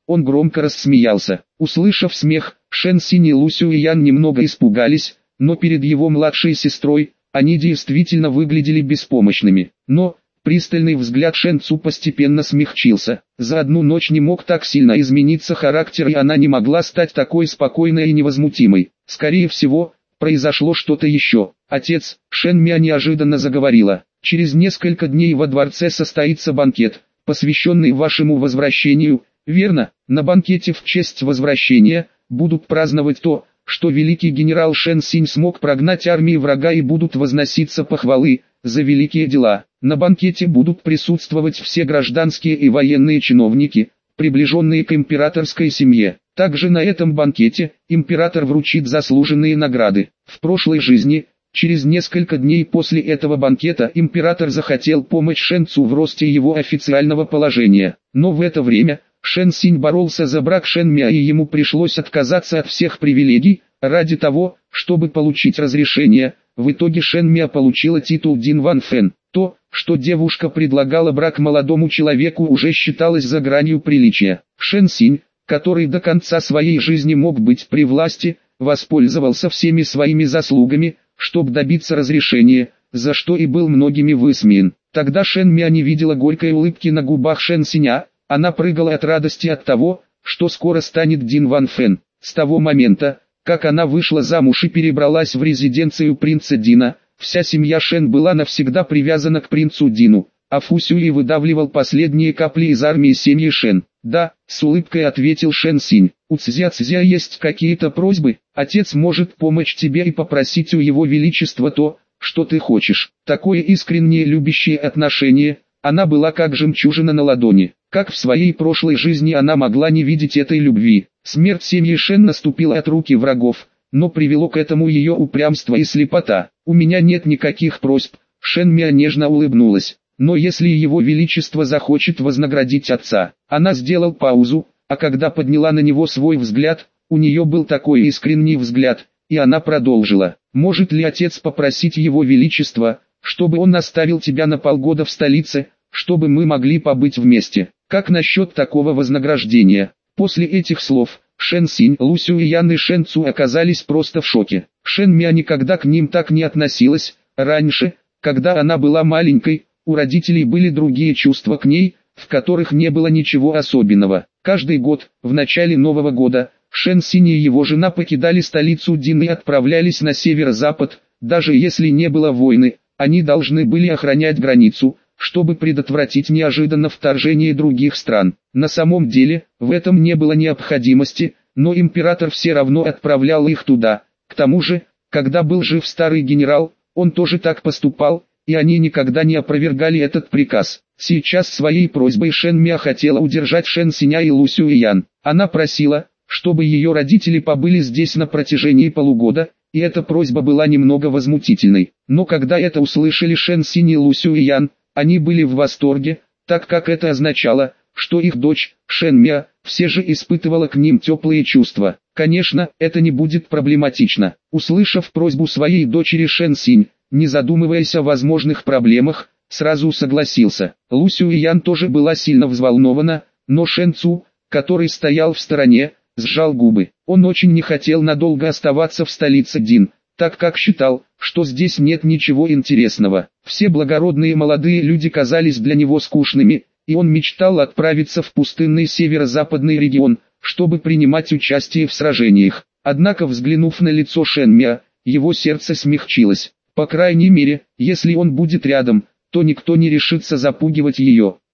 A: Он громко рассмеялся. Услышав смех, Шэн Синь и Лу Сюэян немного испугались, но перед его младшей сестрой, они действительно выглядели беспомощными. Но, пристальный взгляд Шэн Цу постепенно смягчился. За одну ночь не мог так сильно измениться характер, и она не могла стать такой спокойной и невозмутимой. Скорее всего, произошло что-то еще. Отец, Шэн Мя неожиданно заговорила. Через несколько дней во дворце состоится банкет, посвященный вашему возвращению, верно? На банкете в честь возвращения будут праздновать то, что великий генерал Шэн Синь смог прогнать армии врага, и будут возноситься похвалы за великие дела. На банкете будут присутствовать все гражданские и военные чиновники, приближенные к императорской семье. Также на этом банкете император вручит заслуженные награды. В прошлой жизни, через несколько дней после этого банкета, император захотел помочь Шэн Цу в росте его официального положения. Но в это время Шэн Синь боролся за брак Шэн Мя, и ему пришлось отказаться от всех привилегий, ради того, чтобы получить разрешение. В итоге Шэн Мя получила титул Дин Ван Фэн. То, что девушка предлагала брак молодому человеку, уже считалось за гранью приличия. Шэн Синь, который до конца своей жизни мог быть при власти, воспользовался всеми своими заслугами, чтобы добиться разрешения, за что и был многими высмеян. Тогда Шэн Мя не видела горькой улыбки на губах Шэн Синя, она прыгала от радости от того, что скоро станет Дин Ван Фэн. С того момента, как она вышла замуж и перебралась в резиденцию принца Дина, вся семья Шэн была навсегда привязана к принцу Дину, а Фу Сюй выдавливал последние капли из армии семьи Шэн. «Да», — с улыбкой ответил Шэн Синь. «У Цзя Цзя есть какие-то просьбы? Отец может помочь тебе и попросить у его величества то, что ты хочешь». Такое искреннее любящее отношение, она была как жемчужина на ладони. Как в своей прошлой жизни она могла не видеть этой любви? Смерть семьи Шэн наступила от руки врагов, но привело к этому ее упрямство и слепота. «У меня нет никаких просьб», — Шэн Мя нежно улыбнулась. «Но если его величество захочет вознаградить отца». Она сделала паузу, а когда подняла на него свой взгляд, у нее был такой искренний взгляд, и она продолжила. «Может ли отец попросить его величество, чтобы он оставил тебя на полгода в столице, чтобы мы могли побыть вместе? Как насчет такого вознаграждения?» После этих слов, Шэн Синь, Лу Сюэян и Шэн Цу оказались просто в шоке. Шэн Мя никогда к ним так не относилась. Раньше, когда она была маленькой, у родителей были другие чувства к ней, в которых не было ничего особенного. Каждый год, в начале Нового года, Шэн Синь и его жена покидали столицу Дин и отправлялись на северо-запад. Даже если не было войны, они должны были охранять границу, чтобы предотвратить неожиданное вторжение других стран. На самом деле, в этом не было необходимости, но император все равно отправлял их туда. К тому же, когда был жив старый генерал, он тоже так поступал, и они никогда не опровергали этот приказ. Сейчас своей просьбой Шэн Мя хотела удержать Шэн Синя и Лу Сюэян. Она просила, чтобы ее родители побыли здесь на протяжении полугода, и эта просьба была немного возмутительной. Но когда это услышали Шэн Синь и Лу Сюэян, они были в восторге, так как это означало, что их дочь, Шэн Мя, все же испытывала к ним теплые чувства. Конечно, это не будет проблематично. Услышав просьбу своей дочери, Шэн Синь, не задумываясь о возможных проблемах, сразу согласился. Лу Сюэян тоже была сильно взволнована, но Шэн Цу, который стоял в стороне, сжал губы. Он очень не хотел надолго оставаться в столице Дин, так как считал, что здесь нет ничего интересного. Все благородные молодые люди казались для него скучными, и он мечтал отправиться в пустынный северо-западный регион, чтобы принимать участие в сражениях. Однако, взглянув на лицо Шэн Мя, его сердце смягчилось. По крайней мере, если он будет рядом, то никто не решится запугивать ее.